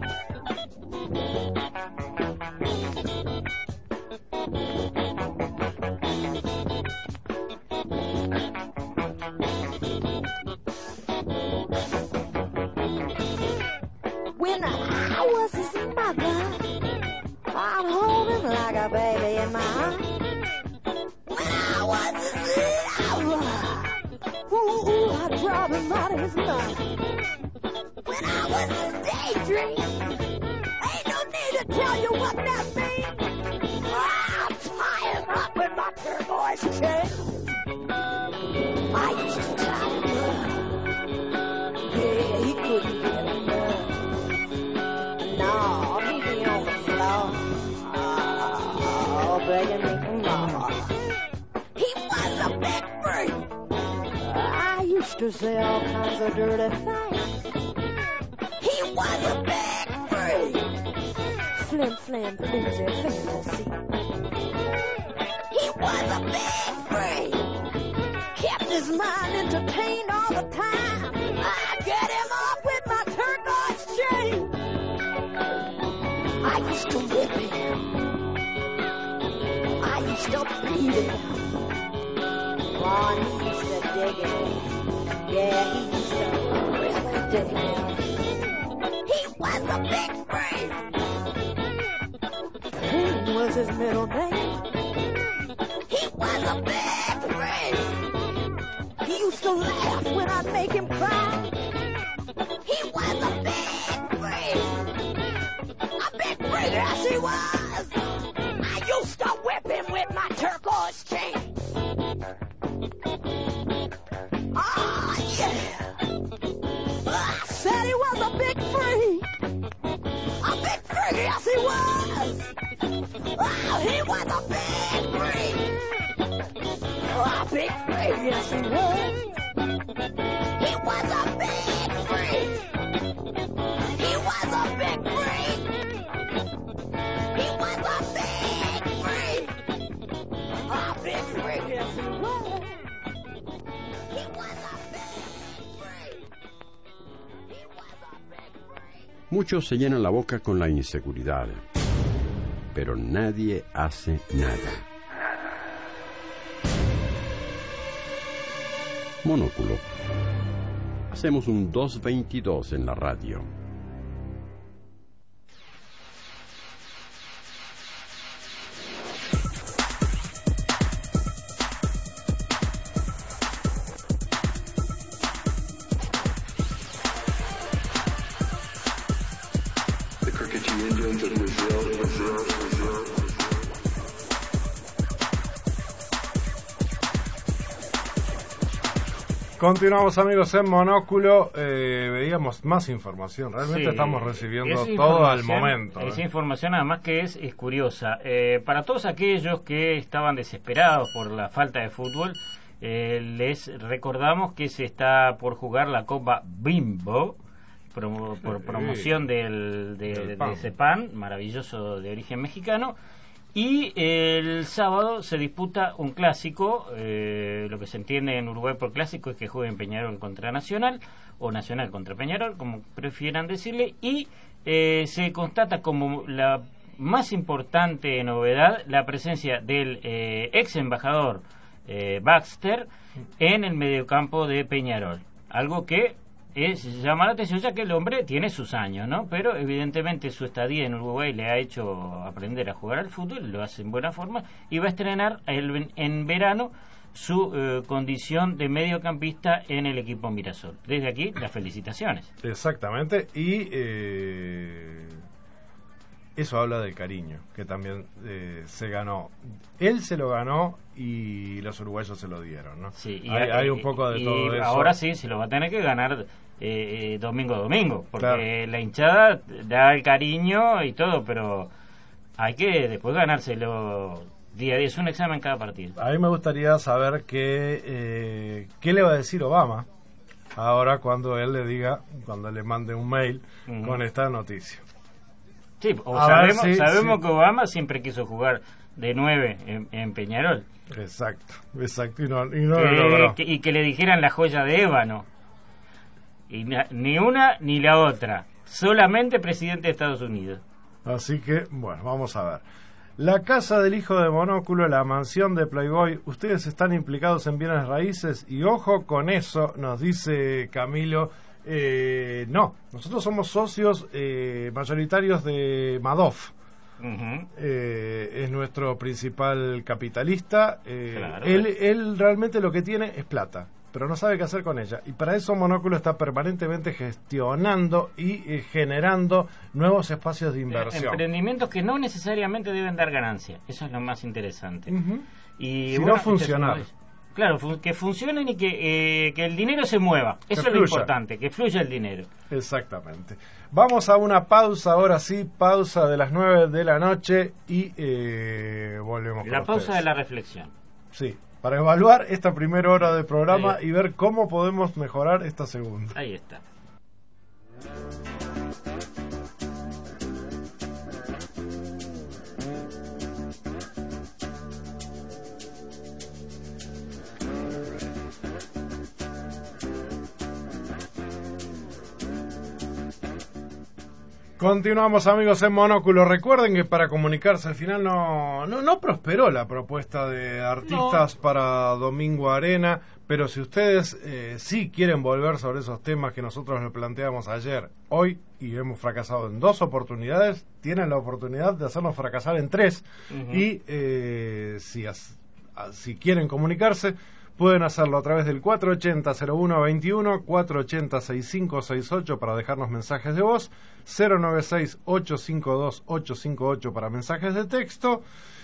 When I was his mother, I'd hold him like a baby in my arms. When I was his lover, ooh, ooh, I'd drive him out of his mind. When I was his daydream, ain't no need to tell you what that means. I'll tie him up with my turquoise chain. I used to begging me for more. He was a big freak. I used to say all kinds of dirty things. He was a big freak. Flim, flam, flimsy, fantasy. He was a big freak. Kept his mind entertained all the time. I get him off with my turquoise chain. I used to whip him. I used to beat him. Oh, he used to dig it. Yeah, he used to really dig it. He was a big freak. Who was his middle name? He was a big freak. He used to laugh when I'd make him cry. He was a big freak. A big freak, yes he was. I used to whip him with my turquoise chain. Ah, yeah. I said he was a big freak. A big freak, yes he was. Oh, he was a big freak. Oh, a big freak, yes he was. He was a big freak. He was a big freak. He was a big freak. A big freak, yes he was. He was a big freak. He was a big freak. Muchos se llenan la boca con la inseguridad, pero nadie hace nada. Monóculo. Hacemos un dos veintidós en la radio. The Cricketty Indians of Brazil, Brazil, Brazil. Continuamos, amigos, en Monóculo. Eh, veíamos más información. Realmente Sí, estamos recibiendo esa todo al información- momento. Esa ¿eh? información además que es, es curiosa. Eh, para todos aquellos que estaban desesperados por la falta de fútbol, eh, les recordamos que se está por jugar la Copa Bimbo, promo- por promoción del, de, Del de pan. ese pan maravilloso de origen mexicano. Y el sábado se disputa un clásico, eh, lo que se entiende en Uruguay por clásico es que jueguen Peñarol contra Nacional, o Nacional contra Peñarol, como prefieran decirle, y eh, se constata como la más importante novedad la presencia del eh, ex embajador eh, Baxter en el mediocampo de Peñarol, algo que es llama la atención ya que el hombre tiene sus años, ¿no? Pero evidentemente su estadía en Uruguay le ha hecho aprender a jugar al fútbol, lo hace en buena forma y va a estrenar el, en verano su eh, condición de mediocampista en el equipo Mirasol. Desde aquí, las felicitaciones. Exactamente, y eh, eso habla del cariño que también eh, se ganó. Él se lo ganó y los uruguayos se lo dieron, ¿no? Sí, y, hay, hay y- un poco de y todo eso. ahora sí, se lo va a tener que ganar eh, eh, domingo a domingo, porque Claro. la hinchada da el cariño y todo, pero hay que después ganárselo día a día. Es un examen cada partido. A mí me gustaría saber qué, eh, qué le va a decir Obama ahora cuando él le diga, cuando le mande un mail Ujú. con esta noticia. Sí, o A ver, sabemos, sí, sabemos sí. que Obama siempre quiso jugar de nueve en, en Peñarol. Exacto, exacto, y no, y no Que- lo logró. que- y que le dijeran la joya de ébano. Y na- ni una ni la otra. Solamente presidente de Estados Unidos. Así que, bueno, vamos a ver. La casa del hijo de Monóculo, la mansión de Playboy, ustedes están implicados en bienes raíces y ojo con eso, nos dice Camilo. Eh, no, nosotros somos socios eh, mayoritarios de Madoff. Ujú. Eh, es nuestro principal capitalista. Eh, Claro. él, él realmente lo que tiene es plata, pero no sabe qué hacer con ella. Y para eso Monóculo está permanentemente gestionando y eh, generando nuevos espacios de inversión. Emprendimientos que no necesariamente deben dar ganancia. Eso es lo más interesante. Ujú. Y Si no, bueno, funcionar. este es uno de- Claro, fu- que funcionen y que, eh, que el dinero se mueva. Eso es lo fluya. importante, que fluya el dinero. Exactamente. Vamos a una pausa, ahora sí, pausa de las nueve de la noche y eh, volvemos con La pausa ustedes. de la reflexión. Sí, para evaluar esta primera hora de programa Ahí. y ver cómo podemos mejorar esta segunda. Ahí está. Continuamos, amigos, en Monóculo. Recuerden que para comunicarse al final no, no, no prosperó la propuesta de artistas para Domingo Arena, pero si ustedes eh, sí quieren volver sobre esos temas que nosotros le planteamos ayer, hoy, y hemos fracasado en dos oportunidades, tienen la oportunidad de hacernos fracasar en tres. Ujú. Y eh, si, as- a- si quieren comunicarse, pueden hacerlo a través del cuatro ochenta cero uno veintiuno, cuatro ochenta sesenta y cinco sesenta y ocho para dejarnos mensajes de voz, cero noventa y seis ocho cinco dos ocho cinco ocho para mensajes de texto.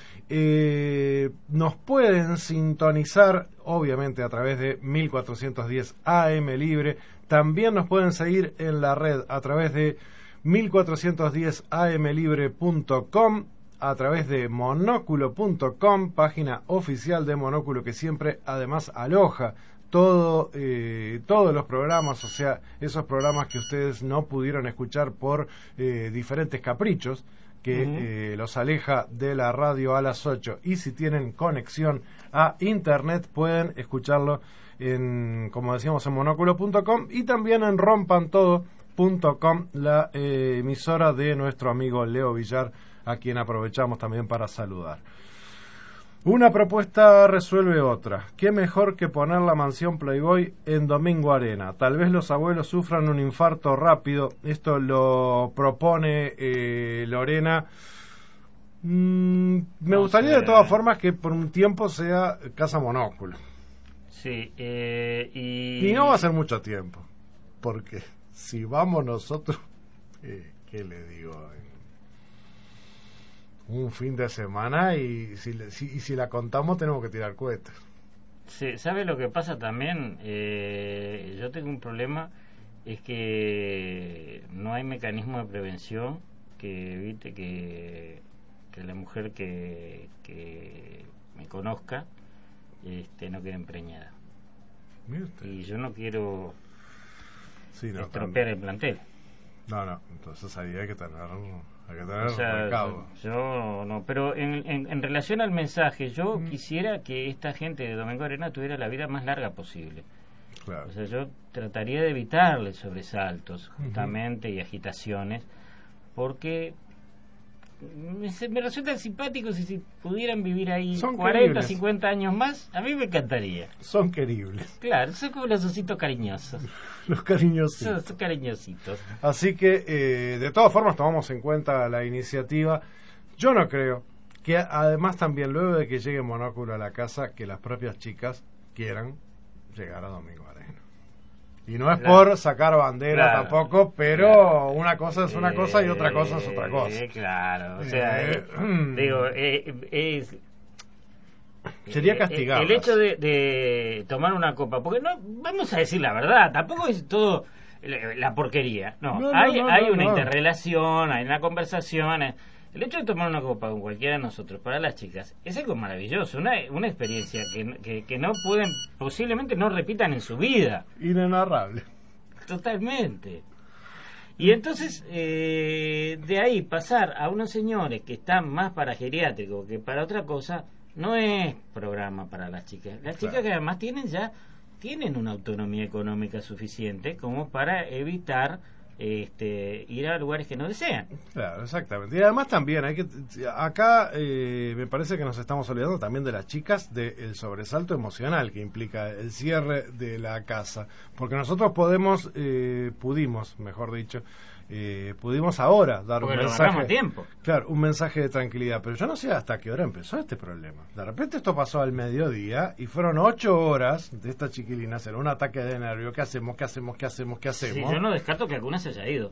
Eh, nos pueden sintonizar, obviamente, a través de mil cuatrocientos diez A M Libre. También nos pueden seguir en la red a través de mil cuatrocientos diez a m libre punto com, a través de monóculo punto com, página oficial de Monóculo, que siempre además aloja todo eh, todos los programas, o sea, esos programas que ustedes no pudieron escuchar por eh, diferentes caprichos, que Ujú. eh, los aleja de la radio a las ocho, y si tienen conexión a internet pueden escucharlo en, como decíamos, en monóculo punto com y también en rompan todo punto com, la eh, emisora de nuestro amigo Leo Villar, a quien aprovechamos también para saludar. Una propuesta resuelve otra. ¿Qué mejor que poner la mansión Playboy en Domingo Arena? Tal vez los abuelos sufran un infarto rápido. Esto lo propone eh, Lorena. Mm, me No gustaría sé. de todas formas que por un tiempo sea Casa Monóculo. Sí, eh, y... Y no va a ser mucho tiempo. Porque si vamos nosotros, eh, ¿qué le digo? Un fin de semana y si, le- si, y si la contamos tenemos que tirar cohetes. Sí, ¿sabe lo que pasa también? Eh, yo tengo un problema, es que no hay mecanismo de prevención que evite que, que la mujer que, que me conozca este, no quede empreñada. Mire usted. Y yo no quiero Sí, no, estropear el plantel. no, no, entonces ahí hay que tener, hay que tener O sea, recaudo. yo no, pero en, en, en relación al mensaje, yo Mm. quisiera que esta gente de Domingo Arena tuviera la vida más larga posible. Claro. O sea, yo trataría de evitarle sobresaltos, justamente, y agitaciones, porque me, se- me resulta simpático si, si pudieran vivir ahí Son cuarenta, queribles. cincuenta años más, a mí me encantaría. Son queribles, Claro, son como los ositos cariñosos, los cariños. Sí. son, son cariñositos. Así que, eh, de todas formas, tomamos en cuenta la iniciativa. Yo no creo que, además, también luego de que llegue Monóculo a la casa, que las propias chicas quieran llegar a Domingo Arena. Y no es Claro. por sacar bandera Claro. tampoco, pero Claro. una cosa es una cosa y otra cosa es otra cosa. Eh, claro, o sea, Eh, eh, mm. digo, eh, es... Sería Eh, castigado. El hecho de, de tomar una copa, porque no, vamos a decir la verdad, tampoco es todo la la porquería, no, No, no, hay, no, hay no, una no. interrelación, hay una conversación, eh. El hecho de tomar una copa con cualquiera de nosotros, para las chicas, es algo maravilloso, una, una experiencia que, que, que no pueden, posiblemente no repitan en su vida. Inenarrable. Totalmente. Y entonces, eh, de ahí pasar a unos señores que están más para geriátrico que para otra cosa, no es programa para las chicas. Las chicas Claro. que además tienen ya, tienen una autonomía económica suficiente como para evitar este, ir a lugares que no desean. Claro, exactamente. Y además también hay que, acá eh, me parece que nos estamos olvidando también de las chicas, del sobresalto emocional que implica el cierre de la casa, porque nosotros podemos, eh, pudimos, mejor dicho, eh, pudimos ahora dar Porque un lo mensaje, agarramos a tiempo. claro, un mensaje de tranquilidad, pero yo no sé hasta qué hora empezó este problema. De repente esto pasó al mediodía y fueron ocho horas de estas chiquilinas en un ataque de nervio. ¿Qué hacemos? ¿Qué hacemos? ¿Qué hacemos? ¿Qué Sí, hacemos? yo no descarto que alguna se haya ido.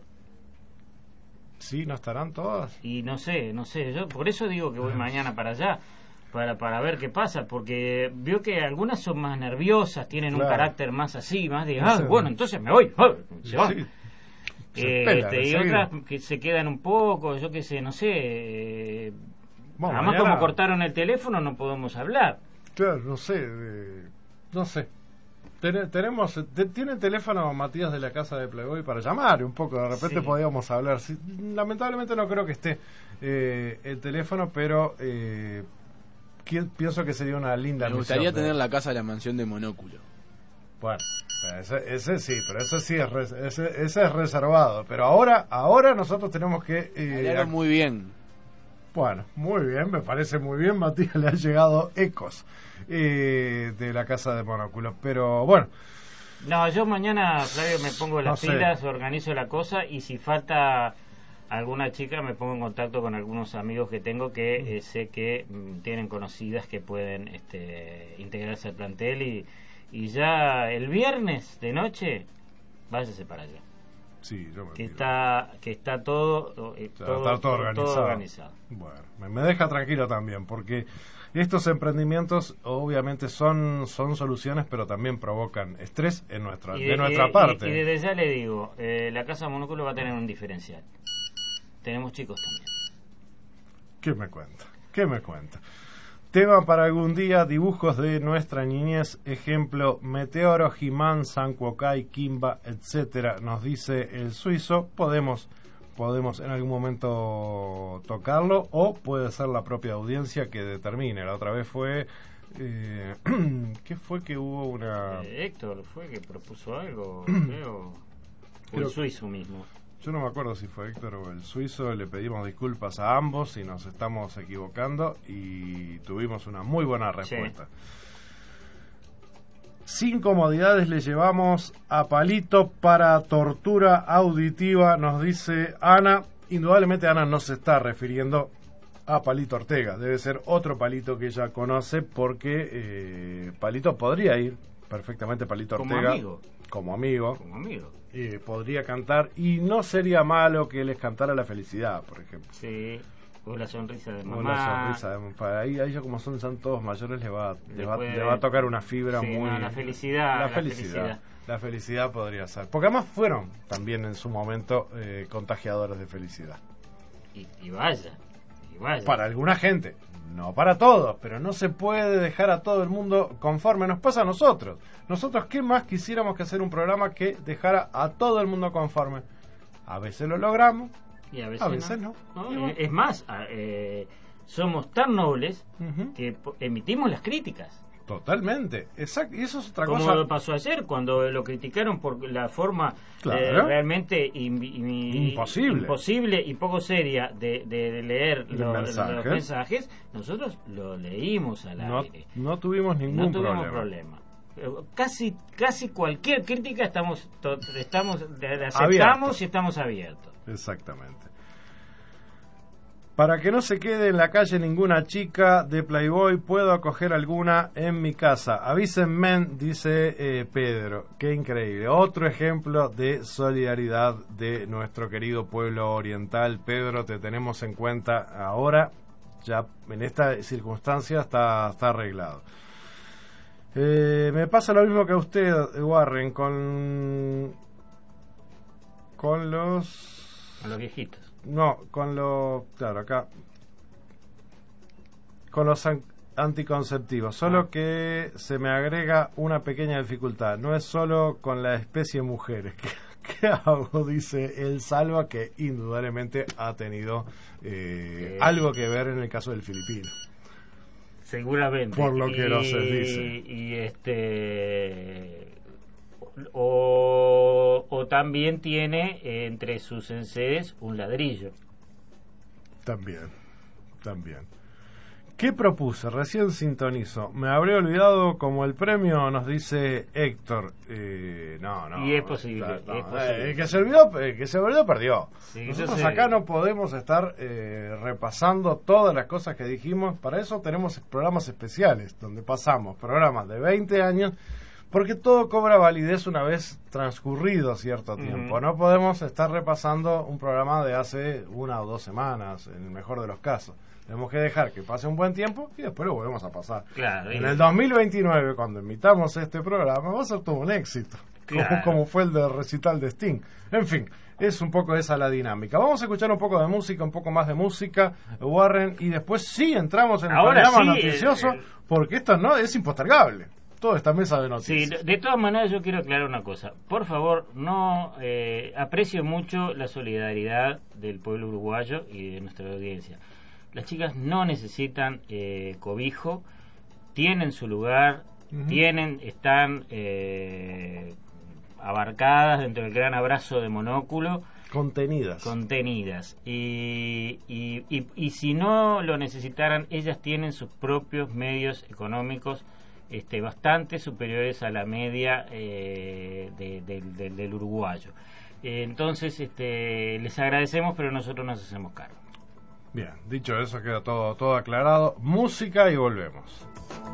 Sí, ¿no estarán todas? Y no sé, no sé, yo por eso digo que voy mañana para allá, para para ver qué pasa, porque veo que algunas son más nerviosas, tienen Claro. un carácter más así, más de, ah, Sí. bueno, entonces me voy, ah, se van. Sí. Se Eh, pelan este, y enseguida. otras que se quedan un poco, yo qué sé, no sé. Eh, Bueno, además, mañana- como cortaron el teléfono, no podemos hablar. Claro, no sé, eh, no sé. Ten- tenemos, te- ¿tiene teléfono Matías de la casa de Playboy para llamar un poco? De repente Sí. podíamos hablar. Sí, lamentablemente no creo que esté eh, el teléfono, pero eh, qui- pienso que sería una linda Me misión gustaría de- tener la casa de la mansión de Monóculo. Bueno, ese, ese sí, pero ese sí es, res- ese, ese es reservado. Pero ahora, ahora nosotros tenemos que... eh, Hablaron muy bien. Bueno, muy bien, me parece muy bien. Matías le han llegado ecos eh, de la casa de Monóculo. Pero bueno, No, yo mañana, Flavio, me pongo las No sé. pilas, organizo la cosa y si falta alguna chica me pongo en contacto con algunos amigos que tengo que eh, sé que mm, tienen conocidas que pueden este, integrarse al plantel y, y ya el viernes de noche váyase para allá. sí, yo me Que pido. está, que está todo, eh, O sea, todo, está todo organizado. organizado. Bueno, me, me deja tranquilo también, porque estos emprendimientos obviamente son, son soluciones, pero también provocan estrés en nuestra, Y de, de- nuestra y- parte. Y, y desde ya le digo, eh, la Casa Monóculo va a tener un diferencial. Tenemos chicos también. ¿Qué me cuenta? ¿Qué me cuenta? Tema para algún día, dibujos de nuestra niñez, ejemplo, Meteoro, He-Man, San Kuokai, Kimba, etcétera, nos dice el suizo. Podemos, podemos en algún momento tocarlo, o puede ser la propia audiencia que determine. La otra vez fue... Eh, ¿qué fue que hubo una...? Eh, Héctor fue que propuso algo, creo. O Creo- el suizo mismo. Yo no me acuerdo si fue Héctor o el suizo, le pedimos disculpas a ambos si nos estamos equivocando y tuvimos una muy buena respuesta. Sin comodidades le llevamos a Palito para tortura auditiva, nos dice Ana. Indudablemente Ana no se está refiriendo a Palito Ortega, debe ser otro Palito que ella conoce porque eh, Palito podría ir perfectamente, Palito Como Ortega, amigo. como amigo. Como amigo. Eh, podría cantar y no sería malo que les cantara La Felicidad, por ejemplo. Sí. O la sonrisa de O mamá. La sonrisa de- para ahí, a ellos como son, son todos mayores les va, les va, puede- le va a tocar una fibra Sí, muy... no, la felicidad, la la felicidad, felicidad. la felicidad podría ser, porque además fueron también en su momento eh, contagiadores de felicidad Y, y vaya. Y vaya. para alguna gente, no para todos, pero no se puede dejar a todo el mundo conforme. Nos pasa a nosotros. Nosotros, ¿qué más quisiéramos que hacer un programa que dejara a todo el mundo conforme? A veces lo logramos, Y a veces, a veces no. No, Y bueno. eh, es más, a- eh, somos tan nobles Ujú. que po- emitimos las críticas. Totalmente, exacto. Y eso es otra Como cosa. pasó ayer cuando lo criticaron por la forma Claro. eh, realmente im- im- Imposible. imposible y poco seria de, de leer De lo- mensajes. los mensajes. Nosotros lo leímos al No, aire. no tuvimos ningún No tuvimos problema. problema. Eh, Casi casi cualquier crítica estamos to- estamos de- de- Abiertos. aceptamos y estamos abiertos. Exactamente. Para que no se quede en la calle ninguna chica de Playboy, puedo acoger alguna en mi casa. Avísenme, dice eh, Pedro. Qué increíble. Otro ejemplo de solidaridad de nuestro querido pueblo oriental. Pedro, te tenemos en cuenta ahora. Ya en esta circunstancia está, está arreglado. Eh, me pasa lo mismo que a usted, Warren, con, con los... A los viejitos. No, con los... Claro, acá. Con los an- anticonceptivos. Solo Ah. que se me agrega una pequeña dificultad. No es solo con la especie mujeres. ¿Qué, qué hago? Dice el Salva, que indudablemente ha tenido eh, Sí. algo que ver en el caso del filipino. Seguramente. Por lo que y, no se dice. Y este. O, o también tiene eh, entre sus enseres un ladrillo. También, también. ¿Qué propuse? Recién sintonizo. Me habré olvidado como el premio, nos dice Héctor. Eh, no, no. Y es posible, no, es eh, posible. el que se olvidó, el que se olvidó perdió. Sí, Nosotros yo sé. acá no podemos estar eh, repasando todas las cosas que dijimos. Para eso tenemos programas especiales, donde pasamos programas de veinte años, porque todo cobra validez una vez transcurrido cierto tiempo. Ujú. No podemos estar repasando un programa de hace una o dos semanas, en el mejor de los casos. Tenemos que dejar que pase un buen tiempo y después lo volvemos a pasar. Claro, en y... el dos mil veintinueve, cuando emitamos este programa, va a ser todo un éxito. Claro. Como, como fue el del recital de Sting. En fin, es un poco esa la dinámica. Vamos a escuchar un poco de música, un poco más de música, Warren, y después sí entramos en el Ahora panorama sí, noticioso, el, el... porque esto no es impostergable. Toda esta mesa de noticias. Sí, de todas maneras yo quiero aclarar una cosa. Por favor, no eh, aprecio mucho la solidaridad del pueblo uruguayo y de nuestra audiencia. Las chicas no necesitan eh, cobijo, tienen su lugar, uh-huh. tienen, están eh, abarcadas dentro del gran abrazo de Monóculo. Contenidas. Contenidas. Y, y, y, y si no lo necesitaran, ellas tienen sus propios medios económicos Este, bastante superiores a la media eh, de, de, de, del uruguayo. Eh, entonces, este, les agradecemos, pero nosotros nos hacemos cargo. Bien, dicho eso, queda todo, todo aclarado. Música y volvemos.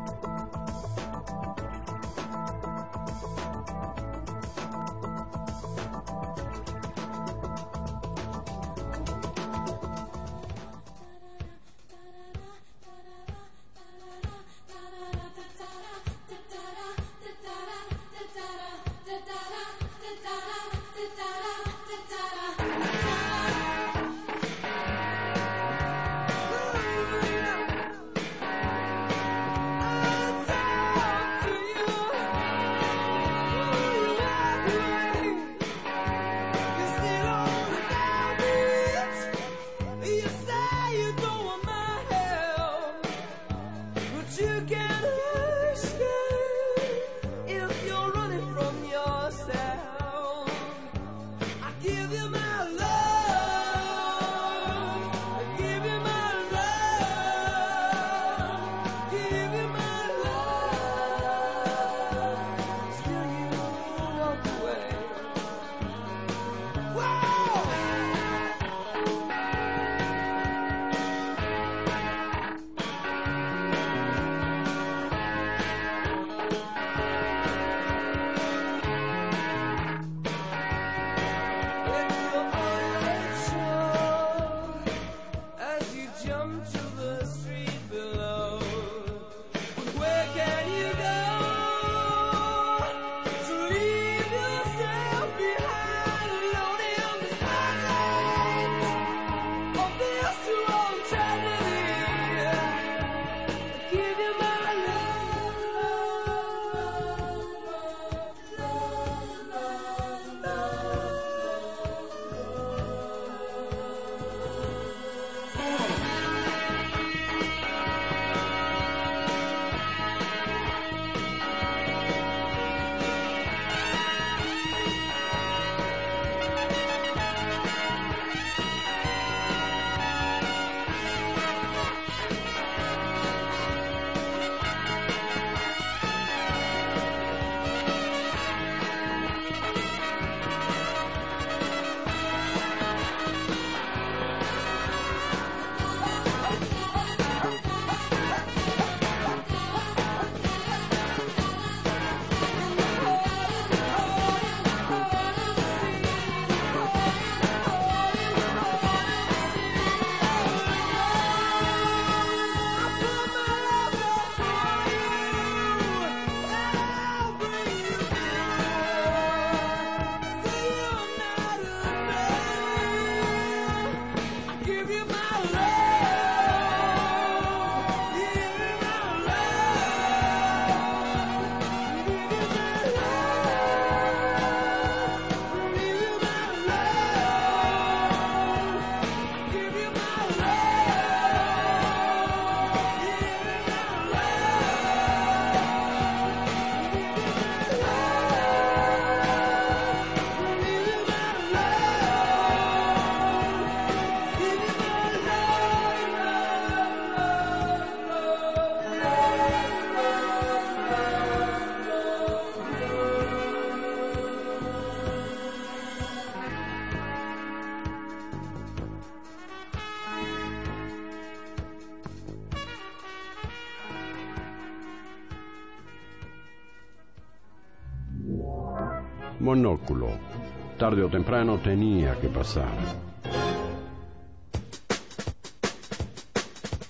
Monóculo. Tarde o temprano tenía que pasar.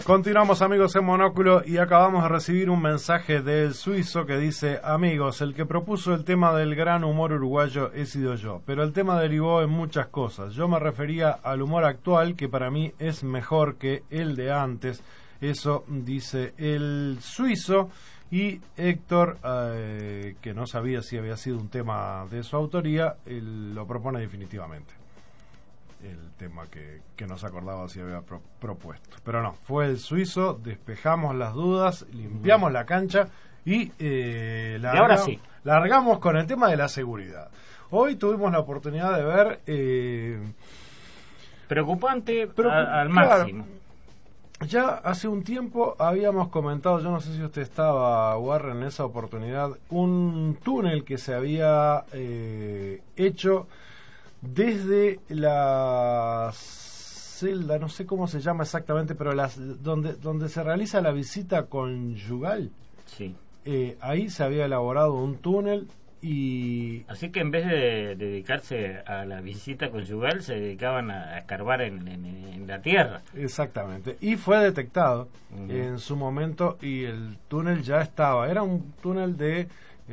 Continuamos, amigos, en Monóculo, y acabamos de recibir un mensaje del suizo que dice: amigos, el que propuso el tema del gran humor uruguayo he sido yo, pero el tema derivó en muchas cosas. Yo me refería al humor actual, que para mí es mejor que el de antes. Eso dice el suizo. Y Héctor, eh, que no sabía si había sido un tema de su autoría, él lo propone definitivamente. El tema que, que no se acordaba si había pro, propuesto. Pero no, fue el suizo, despejamos las dudas, limpiamos la cancha y, eh, largamos, y ahora sí. largamos con el tema de la seguridad. Hoy tuvimos la oportunidad de ver... Eh, Preocupante pero, a, al claro, máximo. Ya hace un tiempo habíamos comentado, yo no sé si usted estaba, Warren, en esa oportunidad, un túnel que se había eh, hecho desde la celda, no sé cómo se llama exactamente, pero las, donde, donde se realiza la visita conyugal. Sí. Eh, ahí se había elaborado un túnel y... Así que en vez de dedicarse a la visita conyugal, se dedicaban a escarbar en, en, en la tierra. Exactamente. Y fue detectado uh-huh. en su momento y el túnel ya estaba. Era un túnel de...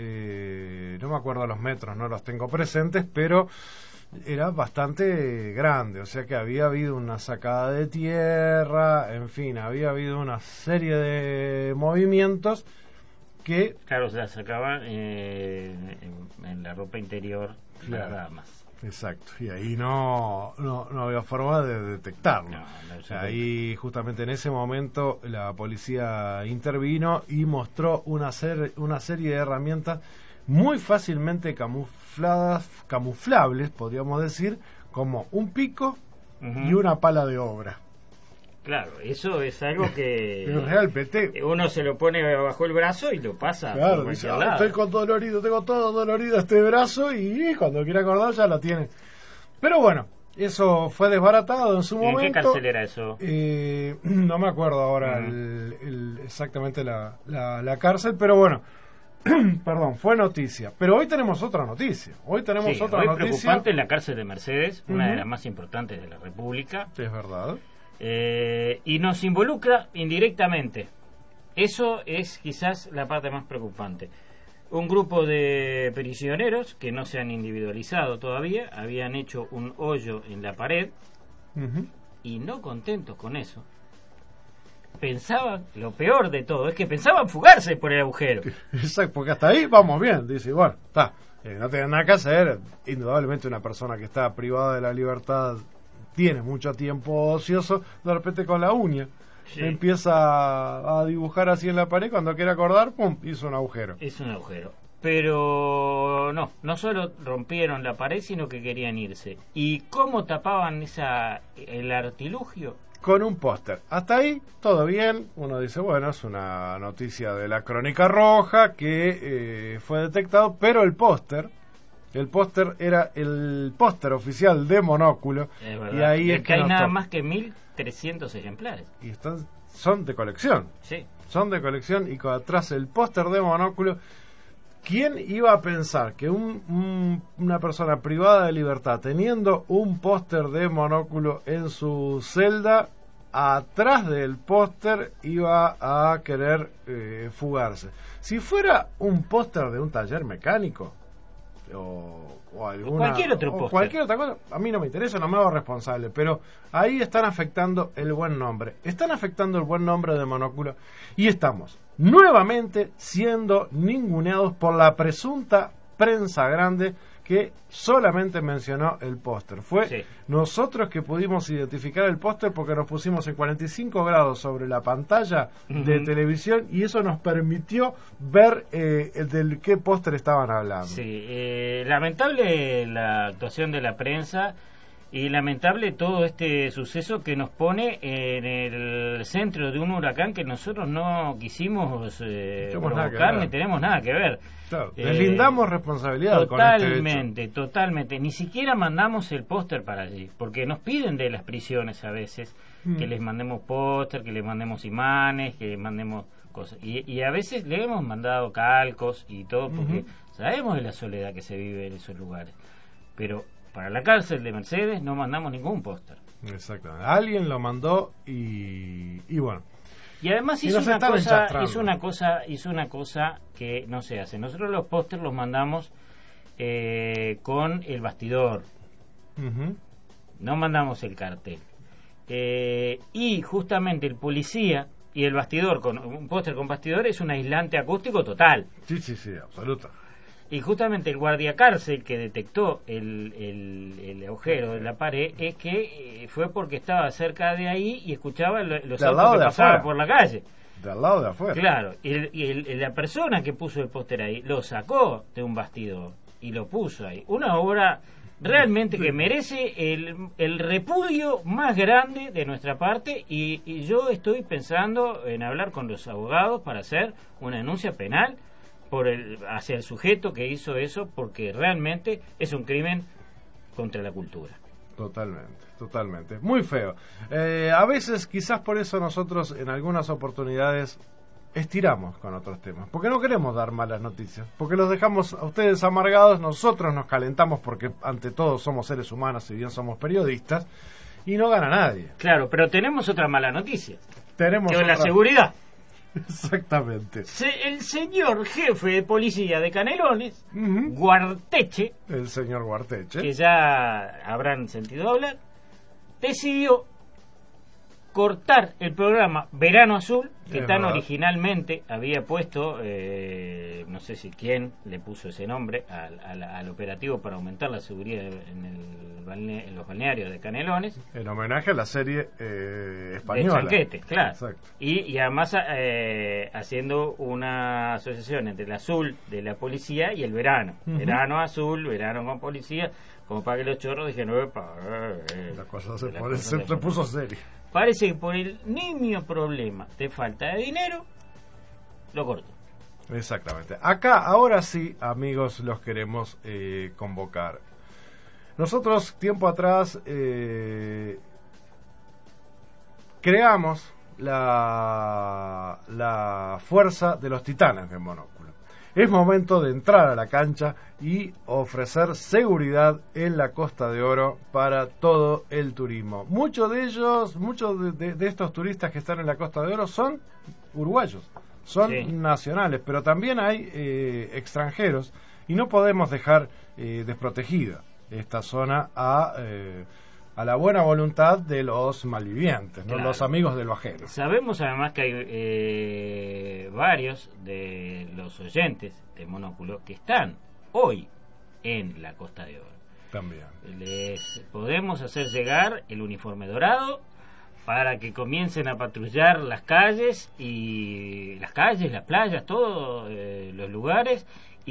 Eh, no me acuerdo los metros, no los tengo presentes, pero... era bastante grande, o sea que había habido una sacada de tierra, en fin, había habido una serie de movimientos que... Claro, se la sacaban eh, en, en la ropa interior, claro, nada más. Exacto, y ahí no, no, no había forma de detectarlo. No, no, o sea, ahí justamente en ese momento la policía intervino y mostró una, ser, una serie de herramientas muy fácilmente camufladas, camuflables, podríamos decir, como un pico uh-huh. y una pala de obra. Claro, eso es algo que realmente uno se lo pone bajo el brazo y lo pasa. Claro, dice, ah, estoy con dolorido, tengo todo dolorido este brazo y cuando quiera acordar ya lo tiene. Pero bueno, eso fue desbaratado en su ¿En momento. qué cárcel era eso? Eh, no me acuerdo ahora uh-huh. el, el, exactamente la, la, la cárcel, pero bueno. Perdón, fue noticia. Pero hoy tenemos otra noticia. Hoy tenemos sí, otra hoy noticia. Preocupante en la cárcel de Mercedes, una uh-huh. de las más importantes de la República. Es verdad. Eh, y nos involucra indirectamente. Eso es quizás la parte más preocupante. Un grupo de prisioneros que no se han individualizado todavía, habían hecho un hoyo en la pared uh-huh. y no contentos con eso, pensaban, lo peor de todo, es que pensaban fugarse por el agujero. Exacto, porque hasta ahí vamos bien, dice, bueno, está, eh, no tienen nada que hacer, indudablemente una persona que está privada de la libertad tiene mucho tiempo ocioso, de repente con la uña sí. empieza a dibujar así en la pared, cuando quiere acordar, pum, hizo un agujero. Es un agujero. Pero no, no solo rompieron la pared, sino que querían irse. ¿Y cómo tapaban esa el artilugio? Con un póster. Hasta ahí, todo bien. Uno dice, bueno, es una noticia de la Crónica Roja que eh, fue detectado, pero el póster, el póster era el póster oficial de Monóculo. Es verdad. Y ahí es, es que hay nada to- más que mil trescientos ejemplares. Y están, son de colección. Sí. Son de colección y con atrás el póster de Monóculo. ¿Quién iba a pensar que un, un, una persona privada de libertad, teniendo un póster de Monóculo en su celda, atrás del póster iba a querer eh, fugarse? Si fuera un póster de un taller mecánico o, o, alguna, o cualquier otro o póster, cualquier otra cosa, a mí no me interesa, no me hago responsable, pero ahí están afectando el buen nombre, están afectando el buen nombre de Monóculo y estamos nuevamente siendo ninguneados por la presunta prensa grande que solamente mencionó el póster. Fue sí. nosotros que pudimos identificar el póster porque nos pusimos en cuarenta y cinco grados sobre la pantalla uh-huh. de televisión y eso nos permitió ver eh, del qué póster estaban hablando. Sí, eh, lamentable la actuación de la prensa y lamentable todo este suceso que nos pone en el centro de un huracán que nosotros no quisimos eh, provocar ni tenemos nada que ver. Claro, eh, deslindamos responsabilidad totalmente, con este totalmente. Ni siquiera mandamos el póster para allí, porque nos piden de las prisiones a veces mm. que les mandemos póster, que les mandemos imanes, que les mandemos cosas. Y, y a veces le hemos mandado calcos y todo, porque uh-huh. sabemos de la soledad que se vive en esos lugares. Pero para la cárcel de Mercedes no mandamos ningún póster. Exactamente. Alguien lo mandó y, y bueno. Y además Y hizo nos una, están cosa, enchastrando. hizo una cosa hizo una cosa que no se hace. Nosotros los pósters los mandamos eh, con el bastidor, Ujú. no mandamos el cartel. Eh, y justamente el policía y el bastidor, con un póster con bastidor, es un aislante acústico total. Sí, sí, sí, absoluta. Y justamente el guardiacárcel que detectó el, el, el agujero de la pared es que eh, fue porque estaba cerca de ahí y escuchaba lo- los De al autos lado que de pasaban afuera. por la calle. De al lado de afuera. Claro, y, el- y el- la persona que puso el póster ahí lo sacó de un bastidor y lo puso ahí. Una obra realmente que merece el, el repudio más grande de nuestra parte y, y yo estoy pensando en hablar con los abogados para hacer una denuncia penal por el, hacia el sujeto que hizo eso, porque realmente es un crimen contra la cultura. Totalmente, totalmente. Muy feo. Eh, a veces, quizás por eso nosotros en algunas oportunidades estiramos con otros temas, porque no queremos dar malas noticias, porque los dejamos a ustedes amargados, nosotros nos calentamos porque ante todo somos seres humanos, si bien somos periodistas, y no gana nadie. Claro, pero tenemos otra mala noticia, Tenemos que es la otra- seguridad. Exactamente. Se- el señor jefe de policía de Canelones, Ujú. Guarteche, El señor Guarteche. que ya habrán sentido hablar, decidió cortar el programa Verano Azul, que Es tan verdad. originalmente había puesto, eh, no sé si quién le puso ese nombre al, al- al operativo para aumentar la seguridad en, el balne- en los balnearios de Canelones. En homenaje a la serie eh, De española. Chanquete, claro. Exacto. Y, y además eh, haciendo una asociación entre el azul de la policía y el verano. Ujú. Verano azul, verano con policía, como para que los chorros dijeron, "Epa, eh, eh". La cosa se, La pone- cosa se, se se puso seria. Parece que por el nimio problema de falta de dinero, lo cortó. Exactamente. Acá, ahora sí, amigos, los queremos eh, convocar. Nosotros, tiempo atrás, eh, creamos la, la fuerza de los titanes de Monóculo. Es momento de entrar a la cancha y ofrecer seguridad en la Costa de Oro para todo el turismo. Muchos de ellos, muchos de, de- de estos turistas que están en la Costa de Oro son uruguayos, son Sí. nacionales, pero también hay eh, extranjeros y no podemos dejar eh, desprotegida esta zona a, eh, a la buena voluntad de los malvivientes, ¿no? Claro. Los amigos de lo ajeno. Sabemos además que hay eh, varios de los oyentes de Monóculo que están hoy en la Costa de Oro. También. Les podemos hacer llegar el uniforme dorado para que comiencen a patrullar las calles y las calles, las playas, todos eh, los lugares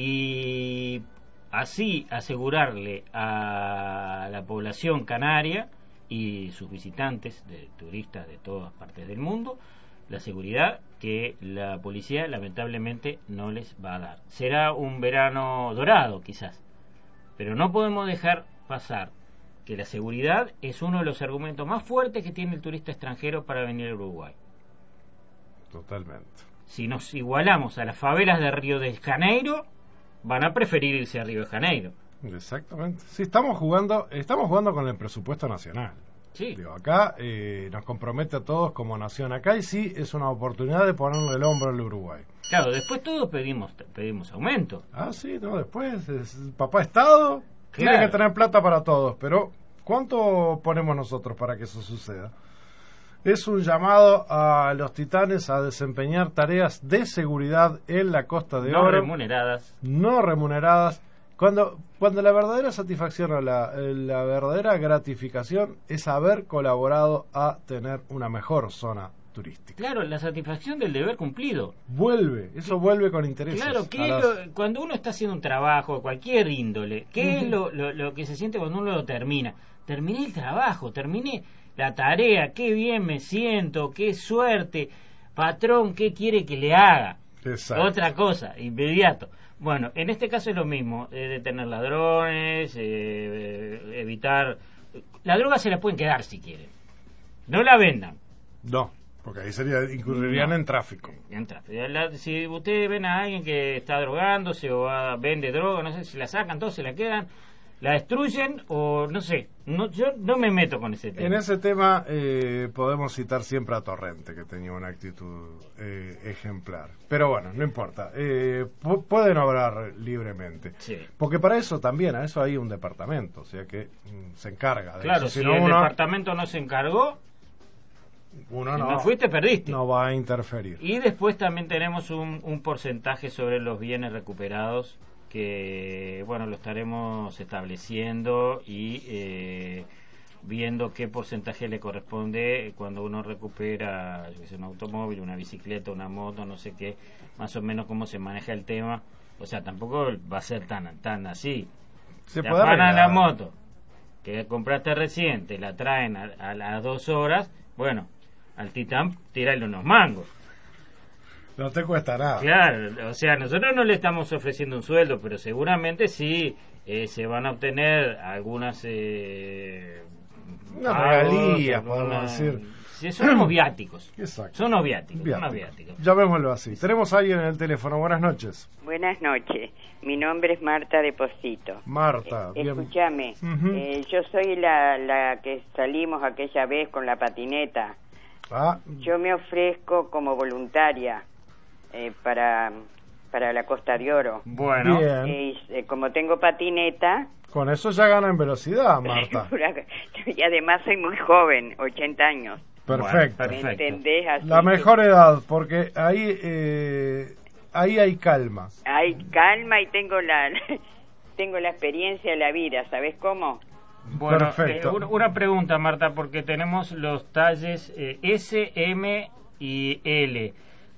y así asegurarle a la población canaria y sus visitantes, de turistas de todas partes del mundo, la seguridad que la policía lamentablemente no les va a dar. Será un verano dorado quizás, pero no podemos dejar pasar que la seguridad es uno de los argumentos más fuertes que tiene el turista extranjero para venir a Uruguay. Totalmente. Si nos igualamos a las favelas de Río de Janeiro, van a preferir irse a Río de Janeiro. Exactamente. Sí, estamos jugando, estamos jugando con el presupuesto nacional. Sí, Digo, acá eh, nos compromete a todos como nación. Acá y sí es una oportunidad de ponerle el hombro al Uruguay. claro, después todos pedimos pedimos aumento. Ah, sí, no, después es papá Estado tiene Claro. que tener plata para todos, pero ¿cuánto ponemos nosotros para que eso suceda? Es un llamado a los titanes a desempeñar tareas de seguridad en la Costa de No Oro, remuneradas. no remuneradas, cuando cuando la verdadera satisfacción o la, eh, la verdadera gratificación es haber colaborado a tener una mejor zona turística. Claro, la satisfacción del deber cumplido. Vuelve, eso vuelve con intereses. Claro, a que las- lo- cuando uno está haciendo un trabajo de cualquier índole, ¿qué es Ujú. lo, lo, lo que se siente cuando uno lo termina? Terminé el trabajo, terminé la tarea, qué bien me siento, qué suerte, patrón, ¿qué quiere que le haga? Exacto. Otra cosa, inmediato. Bueno, en este caso es lo mismo, eh, detener ladrones, eh, eh, evitar... La droga se la pueden quedar si quieren, no la vendan. No, porque ahí sería incurrirían No. en tráfico. Entra. La- Si ustedes ven a alguien que está drogándose o ah, vende droga, no sé, si la sacan, todos se la quedan. la destruyen o no sé, no, yo no me meto con ese tema. En ese tema eh, podemos citar siempre a Torrente, que tenía una actitud eh, ejemplar. Pero bueno, no importa. Eh, pu- pueden obrar libremente. Sí. Porque para eso también, a eso hay un departamento, o sea que mm, se encarga de Claro, eso. si no el uno, departamento no se encargó, uno si no, no fuiste, perdiste. no va a interferir. Y después también tenemos un, un porcentaje sobre los bienes recuperados que, bueno, lo estaremos estableciendo y eh, viendo qué porcentaje le corresponde cuando uno recupera, yo qué sé, un automóvil, una bicicleta, una moto, no sé qué, más o menos cómo se maneja el tema. O sea, tampoco va a ser tan tan así. Se Te puede afanan arreglar. la moto que compraste recién, te la traen a, a las dos horas, bueno, al Titán tirarle unos mangos. No te cuesta nada. Claro, o sea, nosotros no le estamos ofreciendo un sueldo, pero seguramente sí eh, se van a obtener algunas eh, Unas pagos, regalías, alguna- podemos decir. Sí, son unos viáticos. Exacto. Son unos viáticos, Bien. unos viáticos. Llamémoslo así. Tenemos a alguien en el teléfono. Buenas noches. Buenas noches, mi nombre es Marta de Posito. Marta. Eh, bien. Escúchame, Ujú. eh, yo soy la, la que salimos aquella vez con la patineta. Ah, Yo me ofrezco como voluntaria eh, para, para la Costa de Oro. Bueno, bien. Eh, y, eh, como tengo patineta, Con eso ya gana en velocidad, Marta. y además soy muy joven, ochenta años. Perfecto. Bueno, ¿Me perfecto. entendés? Así La que mejor edad, porque ahí eh, ahí hay calma. hay calma y tengo la tengo la experiencia de la vida, ¿sabes cómo? bueno Perfecto. eh, una, una pregunta, Marta, porque tenemos los talles eh, S, M y L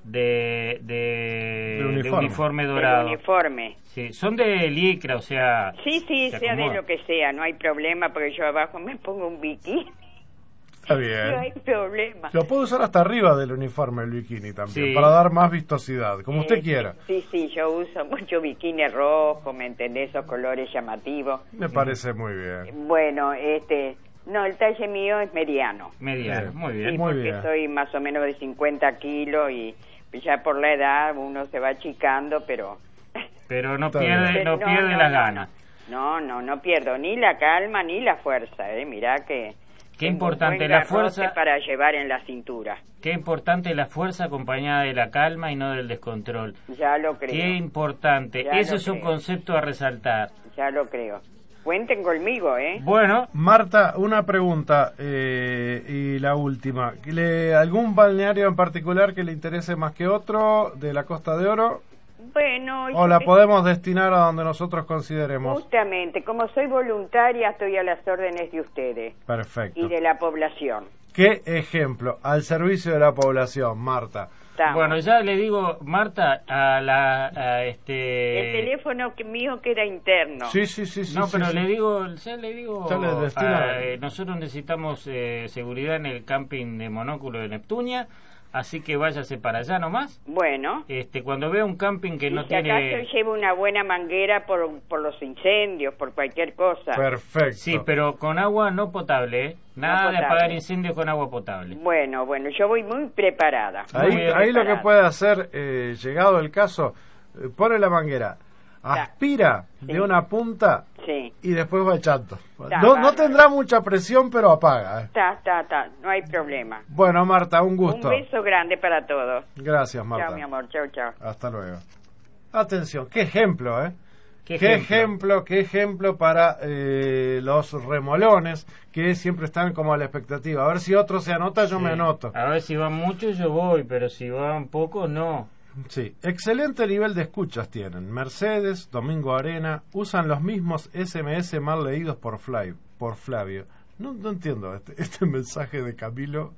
de, de, De uniforme. de uniforme El dorado. uniforme. Sí, son de licra, o sea... Sí, sí, se sea de acomoda. lo que sea, no hay problema, porque yo abajo me pongo un bikini, Está no hay bien. problema. Lo puedo usar hasta arriba del uniforme, el bikini también, Sí. para dar más vistosidad, como usted Eh, quiera. Sí, sí, yo uso mucho bikini rojo, ¿me entendés? Esos colores llamativos. Me parece muy bien. Bueno, este, no, el talle mío es mediano. Mediano, Bien. muy Sí, bien. Muy porque bien. soy más o menos de cincuenta kilos y ya por la edad uno se va achicando, pero... Pero no Está pierde, bien. no No, pierde no, las no, ganas. No, no, no pierdo ni la calma ni la fuerza, ¿eh? Mirá que... Qué tengo importante buen la garrote fuerza. para llevar en la cintura. Qué importante la fuerza acompañada de la calma y no del descontrol. Ya lo creo. Qué importante. Ya Eso lo es un creo. concepto a resaltar. Ya lo creo. Cuenten conmigo, ¿eh? Bueno, Marta, una pregunta eh, y la última. ¿Le- ¿Algún balneario en particular que le interese más que otro de la Costa de Oro? Bueno, ¿O yo la que- podemos destinar a donde nosotros consideremos? justamente, como soy voluntaria, estoy a las órdenes de ustedes Perfecto. y de la población. ¿Qué ejemplo? Al servicio de la población, Marta. Estamos. bueno, ya le digo, Marta, a la a este El teléfono que mío queda interno. Sí, sí, sí, sí. no, sí, pero sí. le digo, ya le digo, Ya le destina- a- eh, nosotros necesitamos eh, seguridad en el camping de Monóculo de Neptunia, así que váyase para allá nomás. Bueno, Este, cuando vea un camping que y no si tiene, acaso llevo una buena manguera por, por los incendios, por cualquier cosa. Perfecto. sí, pero con agua no potable, ¿eh? Nada de potable. apagar incendios con agua potable. Bueno, bueno, yo voy muy preparada. Ahí, muy ahí lo que preparada. puede hacer, eh, llegado el caso, eh, pone la manguera, aspira de una punta Sí, y después va echando. Está No, no bárbaro. tendrá mucha presión, pero apaga. eh. está, está, está, no hay problema. Bueno, Marta, un gusto. Un beso grande para todos. Gracias, Marta. Chao, mi amor, chao, chao. Hasta luego. Atención, qué ejemplo, ¿eh? ¿Qué Qué ejemplo? ejemplo, qué ejemplo para eh, los remolones que siempre están como a la expectativa. A ver si otro se anota, yo Sí. me anoto. A ver, si van muchos yo voy, pero si van pocos no. Sí, excelente nivel de escuchas tienen. Mercedes, Domingo Arena, usan los mismos S M S mal leídos por Flavio. Por Flavio. No, no entiendo este, este mensaje de Camilo.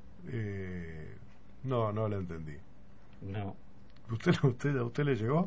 eh, no, no lo entendí. No. ¿Usted, usted, ¿A usted le llegó?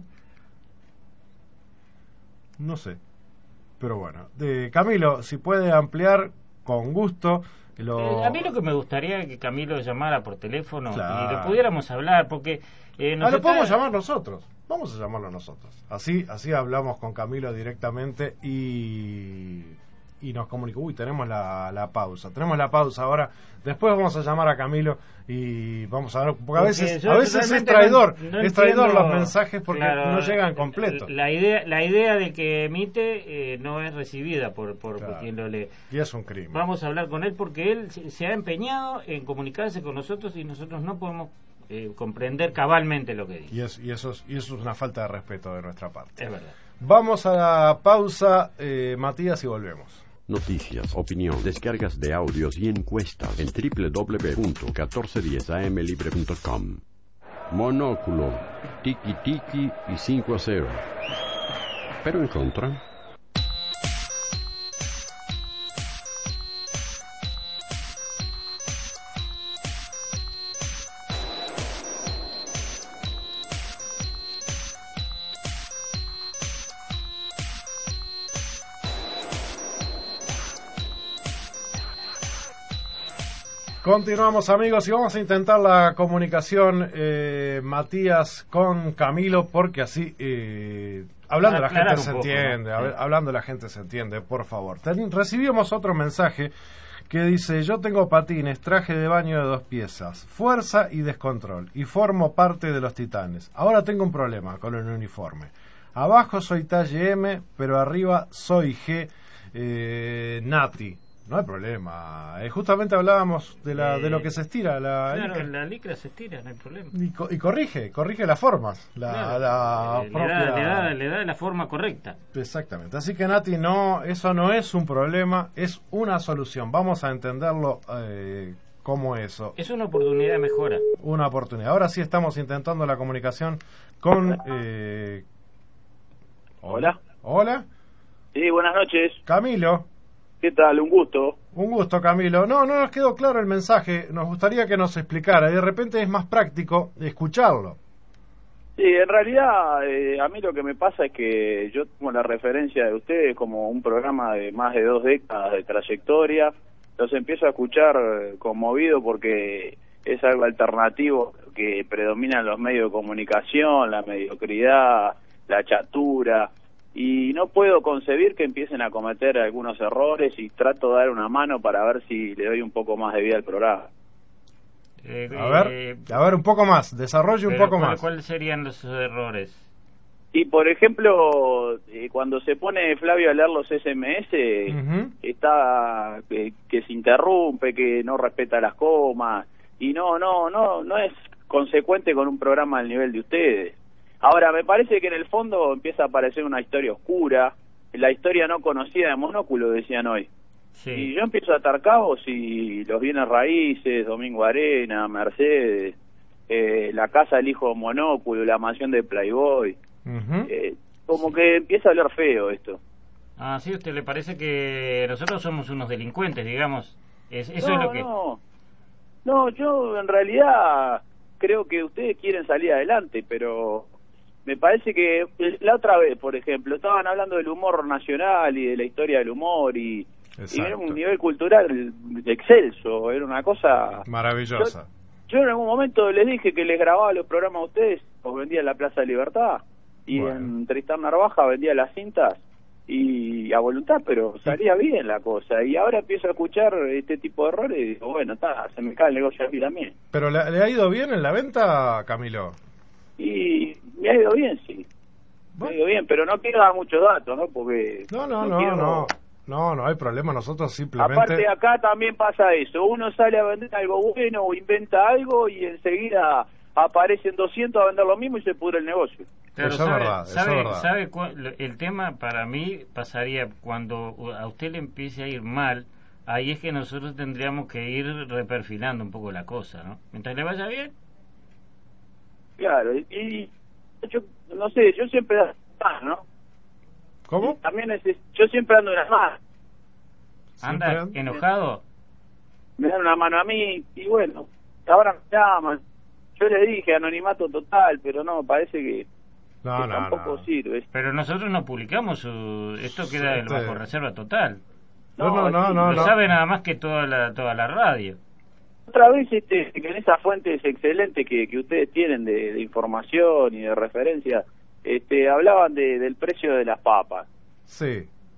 No sé. Pero bueno. De Camilo, si puede ampliar, con gusto. Lo... Eh, a mí lo que me gustaría es que Camilo llamara por teléfono Claro. y lo pudiéramos hablar, porque eh, nos Ah, lo está- podemos llamar nosotros. Vamos a llamarlo nosotros. Así, así hablamos con Camilo directamente y y nos comunicó, uy, tenemos la, la pausa, tenemos la pausa ahora, después vamos a llamar a Camilo y vamos a ver, porque a Porque veces, yo a veces es realmente traidor, no- no es traidor entiendo, los mensajes porque claro, no llegan completos. La idea, la idea de que emite eh, no es recibida por, por, Claro. por quien lo lee. Y es un crimen. Vamos a hablar con él porque él se, se ha empeñado en comunicarse con nosotros y nosotros no podemos eh, comprender cabalmente lo que dice. Y, es, y, eso es, y eso es una falta de respeto de nuestra parte. Es verdad. Vamos a la pausa, eh, Matías, y volvemos. Noticias, opinión, descargas de audios y encuestas en doble u doble u doble u punto mil cuatrocientos diez a m libre punto com. Monóculo, tiki tiki y cinco a cero. Pero en contra. Continuamos, amigos, y vamos a intentar la comunicación, eh, Matías, con Camilo, porque así, eh, hablando la Aclarar gente un se poco, entiende, ¿no? hab- Sí. hablando la gente se entiende, por favor. Ten- recibimos otro mensaje que dice, yo tengo patines, traje de baño de dos piezas, fuerza y descontrol, y formo parte de los Titanes. Ahora tengo un problema con el uniforme. Abajo soy talle M, pero arriba soy G, eh, Nati. No hay problema. Eh, justamente hablábamos de la Eh, de lo que se estira la Claro, licra. la licra se estira, no hay problema. y, co- y corrige, corrige las formas, la, Claro, la eh, le, propia. da, le, da, le da la forma correcta. Exactamente. Así que Nati, no, eso no es un problema, es una solución. Vamos a entenderlo eh, como eso, Es una oportunidad de mejora. una oportunidad. Ahora sí estamos intentando la comunicación con. Eh... Hola. Hola, Sí, buenas noches. Camilo. ¿Qué tal? Un gusto. Un gusto, Camilo. No, no nos quedó claro el mensaje. Nos gustaría que nos explicara. Y de repente es más práctico escucharlo. Sí, en realidad eh, a mí lo que me pasa es que yo tengo la referencia de ustedes como un programa de más de dos décadas de trayectoria. Los empiezo a escuchar eh, conmovido porque es algo alternativo que predomina en los medios de comunicación, la mediocridad, la chatura. Y no puedo concebir que empiecen a cometer algunos errores y trato de dar una mano para ver si le doy un poco más de vida al programa. Eh, A ver, eh, a ver un poco más. Desarrolle un pero poco ¿cuál- más. ¿Cuáles serían los errores? Y por ejemplo, eh, cuando se pone Flavio a leer los S M S, Ujú. está eh, que se interrumpe, que no respeta las comas y no, no, no, no es consecuente con un programa al nivel de ustedes. Ahora, me parece que en el fondo empieza a aparecer una historia oscura, la historia no conocida de Monóculo, decían hoy. Sí. Y yo empiezo a atar cabos y los bienes raíces, Domingo Arena, Mercedes, eh, la casa del hijo de Monóculo, la mansión de Playboy. Ujú. Eh, como que empieza a hablar feo esto. Ah, sí, ¿a usted le parece que nosotros somos unos delincuentes, digamos? Es, eso no, es lo que... no, no, yo en realidad creo que ustedes quieren salir adelante, pero me parece que la otra vez, por ejemplo, estaban hablando del humor nacional y de la historia del humor y, y era un nivel cultural excelso, era una cosa Maravillosa. Yo en algún momento les dije que les grababa los programas a ustedes, los vendía en la Plaza de Libertad y Bueno. en Tristán Narvaja vendía las cintas y a voluntad, pero salía bien la cosa. Y ahora empiezo a escuchar este tipo de errores y digo, bueno, está, se me cae el negocio a mí también. ¿Pero le, le ha ido bien en la venta, Camilo? Y me ha ido bien, sí. Me ha ido bien, pero no quiero dar muchos datos, ¿no? Porque No, no, no, quiero- no. No, no hay problema. Nosotros simplemente... Aparte acá también pasa eso, uno sale a vender algo bueno o inventa algo y enseguida aparecen doscientos a vender lo mismo y se pudre el negocio. Claro, Eso es sabe, verdad, eso sabe, es verdad. sabe cuál- el tema para mí pasaría cuando a usted le empiece a ir mal, ahí es que nosotros tendríamos que ir reperfilando un poco la cosa, ¿no? Mientras le vaya bien. Claro, y, y yo no sé, yo siempre ando más, ¿no? ¿Cómo? Y también es, yo siempre ando una más, Anda Siempre- enojado. me dan una mano a mí y bueno, ahora me llaman. Yo le dije anonimato total, pero no, parece que, No, que no, tampoco no. sirve. Pero nosotros no publicamos su... Esto queda Este- bajo reserva total. No, no, no, sí, no, Lo no. sabe nada más que toda la toda la radio. Otra vez, este, que en esas fuentes excelentes que, que ustedes tienen de, de información y de referencia, este, hablaban de, del precio de las papas. Sí.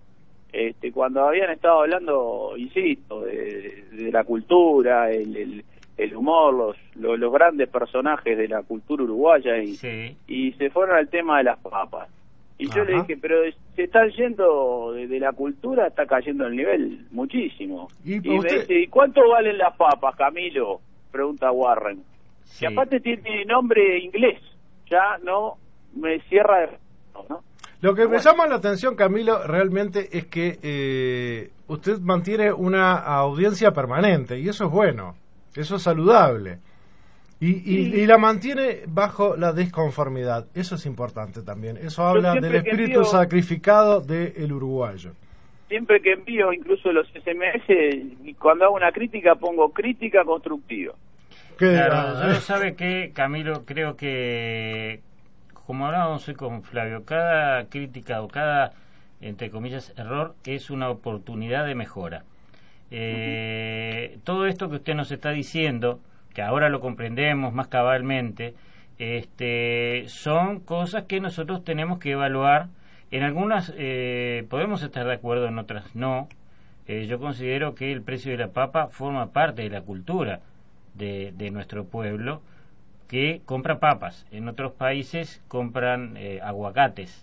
este, cuando habían estado hablando, insisto, de, de la cultura, el, el, el humor, los, los, los grandes personajes de la cultura uruguaya, y, sí. y se fueron al tema de las papas. Y yo Ajá. le dije, pero se están yendo de, de la cultura, está cayendo el nivel muchísimo. Y Y, me usted- dice, ¿y cuánto valen las papas, Camilo? Pregunta Warren. Sí. Y aparte tiene nombre inglés, ya no me cierra de... ¿no? Lo que me Bueno. llama la atención, Camilo, realmente es que eh, usted mantiene una audiencia permanente y eso es bueno, eso es saludable. Y, y, Sí. y la mantiene bajo la desconformidad, eso es importante también. Eso habla del siempre que espíritu envío- sacrificado del uruguayo. Siempre que envío incluso los S M S, y cuando hago una crítica pongo crítica constructiva. Que, Claro, ah, yo sabe que, Camilo, creo que, como hablábamos hoy con Flavio, cada crítica o cada, entre comillas, error es una oportunidad de mejora. Eh, uh-huh. Todo esto que usted nos está diciendo, que ahora lo comprendemos más cabalmente, este, son cosas que nosotros tenemos que evaluar. En algunas eh, podemos estar de acuerdo, en otras no. Eh, yo considero que el precio de la papa forma parte de la cultura de, de nuestro pueblo, que compra papas. En otros países compran eh, aguacates.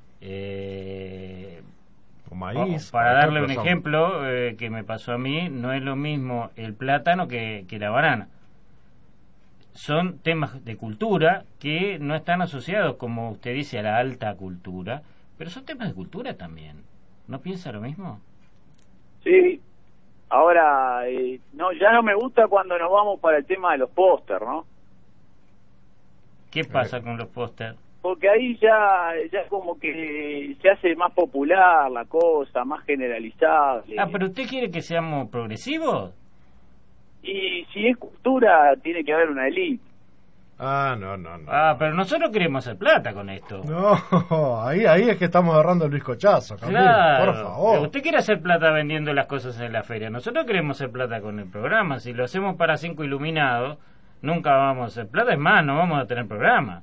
Eh, o maíz. o, para darle ejemplo, un son- ejemplo eh, que me pasó a mí, no es lo mismo el plátano que, que la banana. Son temas de cultura que no están asociados, como usted dice, a la alta cultura, pero son temas de cultura también. ¿No piensa lo mismo? Sí, ahora, eh, no, ya no me gusta cuando nos vamos para el tema de los póster, ¿no? ¿Qué pasa con los póster? Porque ahí ya, ya como que se hace más popular la cosa, más generalizable. Ah, pero usted quiere que seamos progresivos. Y si es cultura, tiene que haber una élite. Ah, no, no, no. Ah, pero nosotros queremos hacer plata con esto. No, ahí, ahí es que estamos agarrando el Luis Cochazo, Camilo, Claro, por favor. usted quiere hacer plata vendiendo las cosas en la feria. Nosotros queremos hacer plata con el programa. Si lo hacemos para cinco iluminados, nunca vamos a hacer plata. Es más, no vamos a tener programa.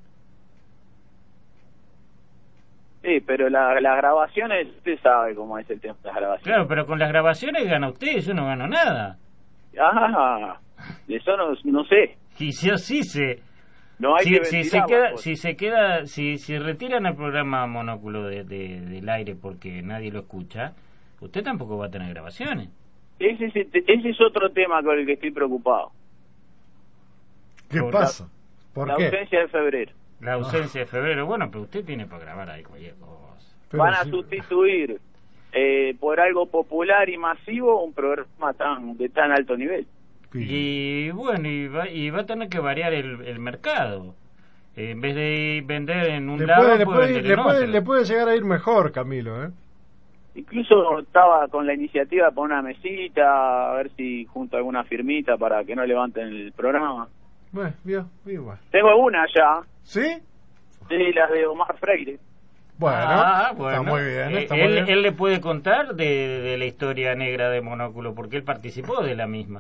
Sí, pero la- las grabaciones, usted sabe cómo es el tema de las grabaciones. Claro, pero con las grabaciones gana usted, yo no gano nada. Ah, de eso no, no sé. Y yo sí sé. No hay Si, que si se ventilar queda, las cosas. si se queda, si, si retiran el programa Monóculo de, de- del aire porque nadie lo escucha, usted tampoco va a tener grabaciones. Ese, es- ese es otro tema con el que estoy preocupado. ¿Qué por pasa? ¿Por la qué? ausencia de febrero. La ausencia de febrero, bueno, pero usted tiene para grabar ahí cualquier cosa. Pero Van a sí- sustituir eh, por algo popular y masivo un programa tan de tan alto nivel. Y bueno, y va, y va a tener que variar el, el mercado. Eh, en vez de vender en un Le lado, puede, le, puede puede, vender le, en puede, otro. le puede llegar a ir mejor, Camilo, ¿eh? Incluso estaba con la iniciativa de poner una mesita, a ver si junto a alguna firmita para que no levanten el programa. Bueno, vio, vio, bueno. Tengo una ya, ¿Sí? de las de Omar Freire. Bueno, Ah, bueno. está muy bien, Eh, está él, muy bien. él le puede contar de, de la historia negra de Monóculo, porque él participó de la misma.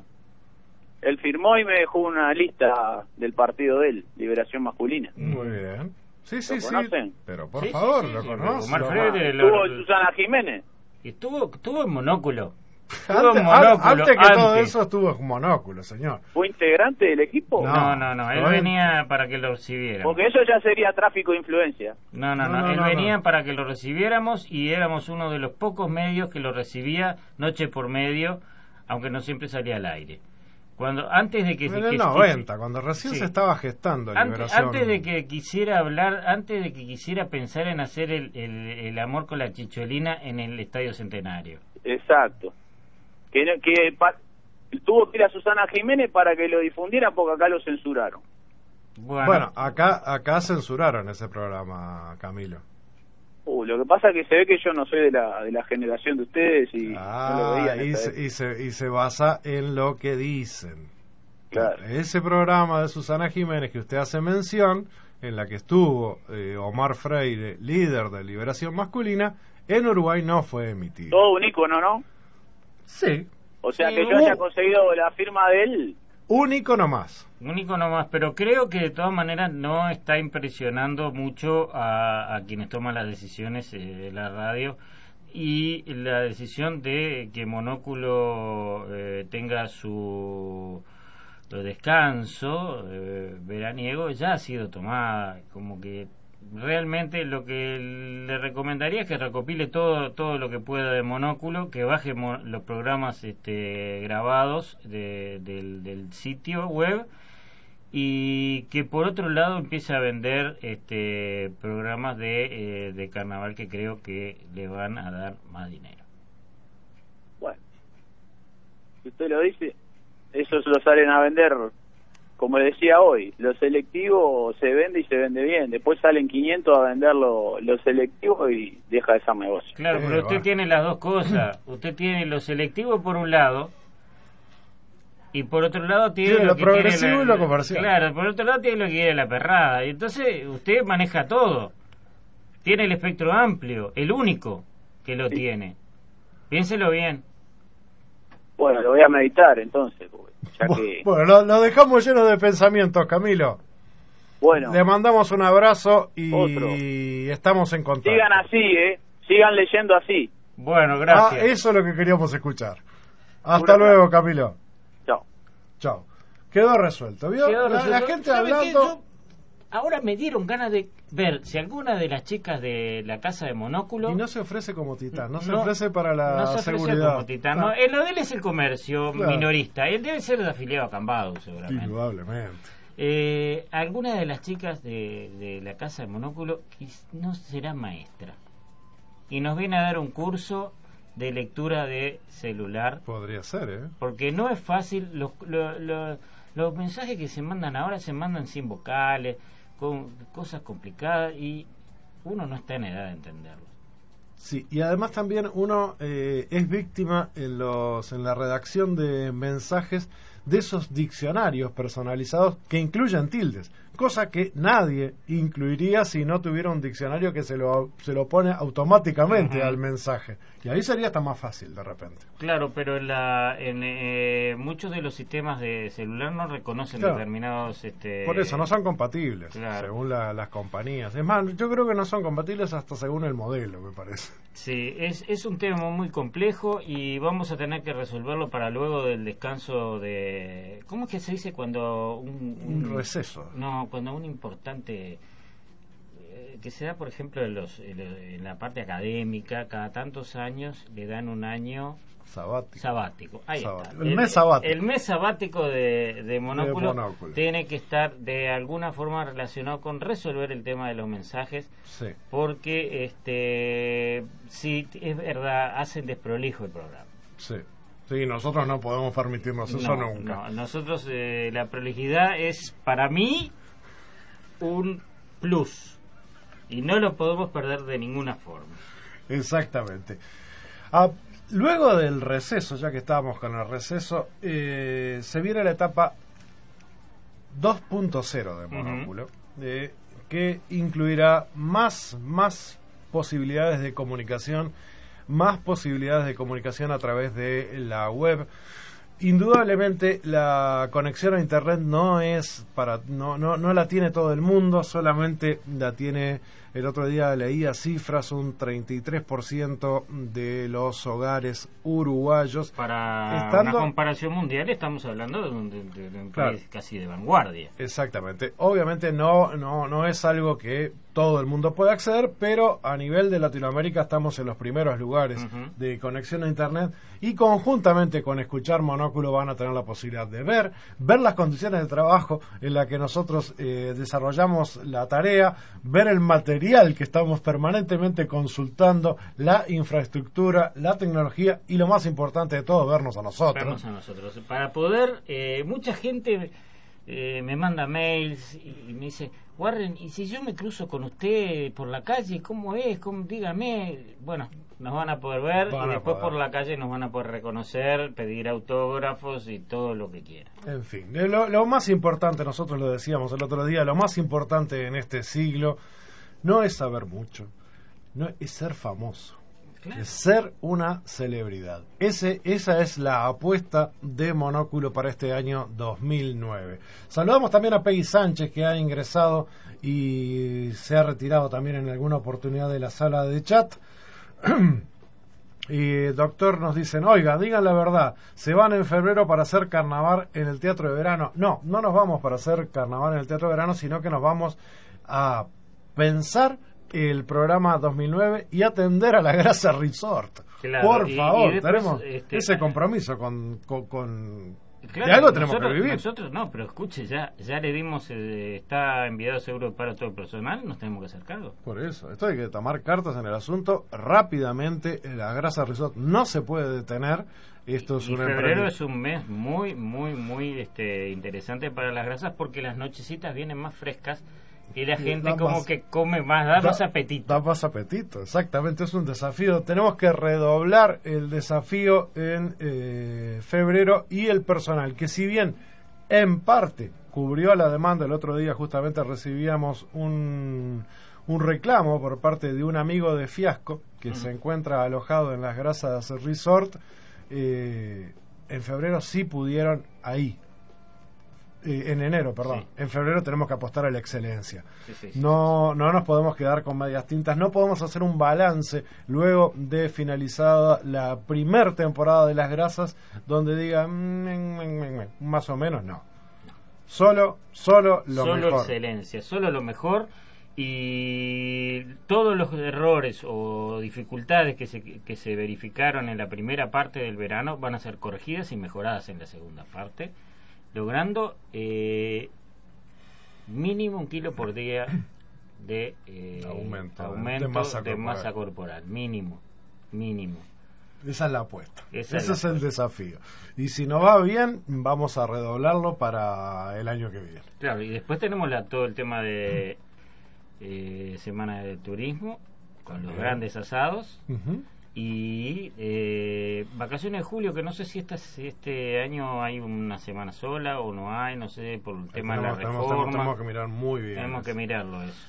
Él firmó y me dejó una lista del partido de él, Liberación Masculina. Muy bien. Sí, sí, ¿Lo sí. conocen? Pero por Sí, sí, favor, sí, lo sí, conozco. Omar Lo- Freire. Estuvo lo- Susana Jiménez. Estuvo, estuvo en Monóculo. Estuvo Antes, en Monóculo. antes que todo antes. eso estuvo en monóculo, señor. ¿Fue integrante del equipo? No, no, no. Él No, él- venía para que lo recibiéramos. Porque eso ya sería tráfico de influencia. No, no, No, no. no, Él no, venía no. para que lo recibiéramos y éramos uno de los pocos medios que lo recibía noche por medio, aunque no siempre salía al aire. Cuando antes de que En se el que- noventa, cuando recién Sí. se estaba gestando Antes, Liberación. antes de que quisiera hablar, antes de que quisiera pensar en hacer el, el, el amor con la chicholina en el Estadio Centenario. Exacto. Que, no- que pa- tuvo que ir a Susana Jiménez para que lo difundiera porque acá lo censuraron. Bueno, Bueno, acá acá censuraron ese programa, Camilo. Uh, lo que pasa es que se ve que yo no soy de la, de la generación de ustedes y no lo Ah, veían. y, esta se, vez. y, se, y se basa en lo que dicen. Claro. Ese programa de Susana Jiménez que usted hace mención, en la que estuvo eh, Omar Freire, líder de Liberación Masculina, en Uruguay no fue emitido. Todo un ícono, ¿no? Sí, O sea, Sí, que yo hubo- haya conseguido la firma de él. único nomás. único nomás, pero creo que de todas maneras no está impresionando mucho a, a quienes toman las decisiones eh, de la radio y la decisión de que Monóculo eh, tenga su descanso eh, veraniego ya ha sido tomada. Como que realmente lo que le recomendaría es que recopile todo todo lo que pueda de Monóculo, que baje mo- los programas este, grabados de, del, del sitio web, y que por otro lado empiece a vender este programas de, eh, de carnaval, que creo que le van a dar más dinero. Bueno, si usted lo dice, esos lo salen a vender, como le decía hoy, lo selectivo se vende y se vende bien. Después salen quinientos a vender lo, lo selectivo y deja de ser negocio. Claro, pero usted tiene las dos cosas. Usted tiene lo selectivo por un lado, y por otro lado tiene, Tiene lo, lo que progresivo quiere la- y lo comercial. Claro, por otro lado tiene lo que quiere la perrada. Y entonces usted maneja todo. Tiene el espectro amplio, el único que lo tiene. Piénselo bien. Bueno, lo voy a meditar entonces, porque ya que... Bueno, lo, lo dejamos lleno de pensamientos, Camilo. Bueno, Le mandamos un abrazo y Otro. estamos en contacto. sigan así, ¿eh? Sigan leyendo así. Bueno, Ah, gracias. eso es lo que queríamos escuchar. Hasta Pura luego, Camilo. Chao. Chao. Quedó resuelto, ¿vio? Quedó La, la resuelto. gente ¿Sabe qué? hablando... Yo- ahora me dieron ganas de ver si alguna de las chicas de la casa de Monóculo... Y no se ofrece como titán, no se No, ofrece para la no se ofrece seguridad. como titán. Ah, No, eh, lo de él es el comercio Claro. minorista. Él debe ser de afiliado a Cambado, seguramente. Indudablemente. Eh, alguna de las chicas de, de la casa de Monóculo quiz- no será maestra y nos viene a dar un curso de lectura de celular, Podría ser, ¿eh? porque no es fácil. Los, lo- lo- los mensajes que se mandan ahora se mandan sin vocales, con cosas complicadas, y uno no está en edad de entenderlo. Sí, y además también uno eh, es víctima en los en la redacción de mensajes de esos diccionarios personalizados que incluyen tildes, cosa que nadie incluiría si no tuviera un diccionario que se lo se lo pone automáticamente Ujú. al mensaje, y ahí sería hasta más fácil de repente. Claro, pero en, la, en eh, muchos de los sistemas de celular no reconocen Claro. determinados... Este, Por eso no son compatibles, Claro. según la- las compañías. Es más, yo creo que no son compatibles hasta según el modelo, me parece. Sí, es, es un tema muy complejo y vamos a tener que resolverlo para luego del descanso de... ¿Cómo es que se dice cuando un... Un receso. No, cuando un importante... eh, que se da, por ejemplo, en, los, en, la- en la parte académica, cada tantos años le dan un año Sabático. sabático. Ahí Sabático. está. El mes sabático. El mes sabático de, de Monóculo, De Monóculo. tiene que estar de alguna forma relacionado con resolver el tema de los mensajes, Sí. porque este sí, es verdad, hacen desprolijo el programa. Sí. Sí, nosotros no podemos permitirnos eso No, nunca. no, nosotros, eh, la prolijidad es para mí un plus y no lo podemos perder de ninguna forma. Exactamente. Ah, luego del receso, ya que estábamos con el receso, eh, se viene la etapa dos punto cero de Monóculo, eh, que incluirá más, más posibilidades de comunicación, más posibilidades de comunicación a través de la web. Indudablemente la conexión a internet no es para no no no la tiene todo el mundo, solamente la tiene, el otro día leía cifras, un treinta y tres por ciento de los hogares uruguayos. Para Estando- una comparación mundial estamos hablando de un, de- de- de un Claro. país casi de vanguardia. Exactamente. Obviamente no no no es algo que todo el mundo puede acceder, pero a nivel de Latinoamérica estamos en los primeros lugares Ujú. de conexión a internet, y conjuntamente con escuchar Monóculo van a tener la posibilidad de ver, ver las condiciones de trabajo en las que nosotros eh, desarrollamos la tarea, ver el material que estamos permanentemente consultando, la infraestructura, la tecnología y lo más importante de todo, vernos a nosotros. Vernos a nosotros. Para poder, eh, mucha gente eh, me manda mails y me dice, Warren, ¿y si yo me cruzo con usted por la calle? ¿Cómo es? ¿Cómo? Dígame. Bueno, nos van a poder ver Van y a después poder. por la calle nos van a poder reconocer, pedir autógrafos y todo lo que quieran. En fin, eh, lo, lo más importante, nosotros lo decíamos el otro día, lo más importante en este siglo no es saber mucho, no es ser famoso, Claro. es ser una celebridad. Ese, esa es la apuesta de Monóculo para este año dos mil nueve. Saludamos también a Peggy Sánchez, que ha ingresado y se ha retirado también en alguna oportunidad de la sala de chat. Y doctor nos dicen, oiga, digan la verdad, ¿se van en febrero para hacer carnaval en el Teatro de Verano? No, no nos vamos para hacer carnaval en el Teatro de Verano, sino que nos vamos a pensar el programa dos mil nueve y atender a la Grasa Resort. Claro, Por y, favor, y después, tenemos este, ese compromiso con... con, con Claro, de algo tenemos nosotros, que vivir. Nosotros no, pero escuche, ya ya le dimos, eh, está enviado seguro para todo el personal, nos tenemos que hacer cargo. Por eso, esto hay que tomar cartas en el asunto rápidamente. La Grasa Resort no se puede detener. Esto es y un febrero emprendimiento. es un mes muy, muy, muy este, interesante para las grasas porque las nochecitas vienen más frescas y la gente Da como más- que come más, da, más apetito. Da más apetito, exactamente, es un desafío. Tenemos que redoblar el desafío en eh, febrero y el personal, que si bien en parte cubrió la demanda, el otro día justamente recibíamos un, un reclamo por parte de un amigo de Fiasco que Mm. se encuentra alojado en las Grasas Resort. eh, en febrero sí pudieron ahí. Eh, en enero, perdón. Sí. En febrero tenemos que apostar a la excelencia. Sí, sí, sí. No, no nos podemos quedar con medias tintas, no podemos hacer un balance luego de finalizada la primer temporada de Las Grasas donde diga mm, mm, mm, mm, más o menos, no. Solo, solo lo solo mejor. excelencia, solo lo mejor y todos los errores o dificultades que se, que se verificaron en la primera parte del verano van a ser corregidas y mejoradas en la segunda parte, logrando eh, mínimo un kilo por día de eh, Aumento, aumento de masa de corporal. masa corporal, mínimo, mínimo. Esa es la apuesta. Esa Ese es es, la el apuesta. desafío. Y si nos va bien, vamos a redoblarlo para el año que viene. Claro, y después tenemos la, todo el tema de eh, Semana de Turismo, con los Bien. grandes asados, Ujú. y eh, vacaciones de julio, que no sé si esta, si este año hay una semana sola o no hay, no sé, por el tema tenemos, de la tenemos- reforma. tenemos que mirar muy bien. Tenemos que eso. mirarlo eso.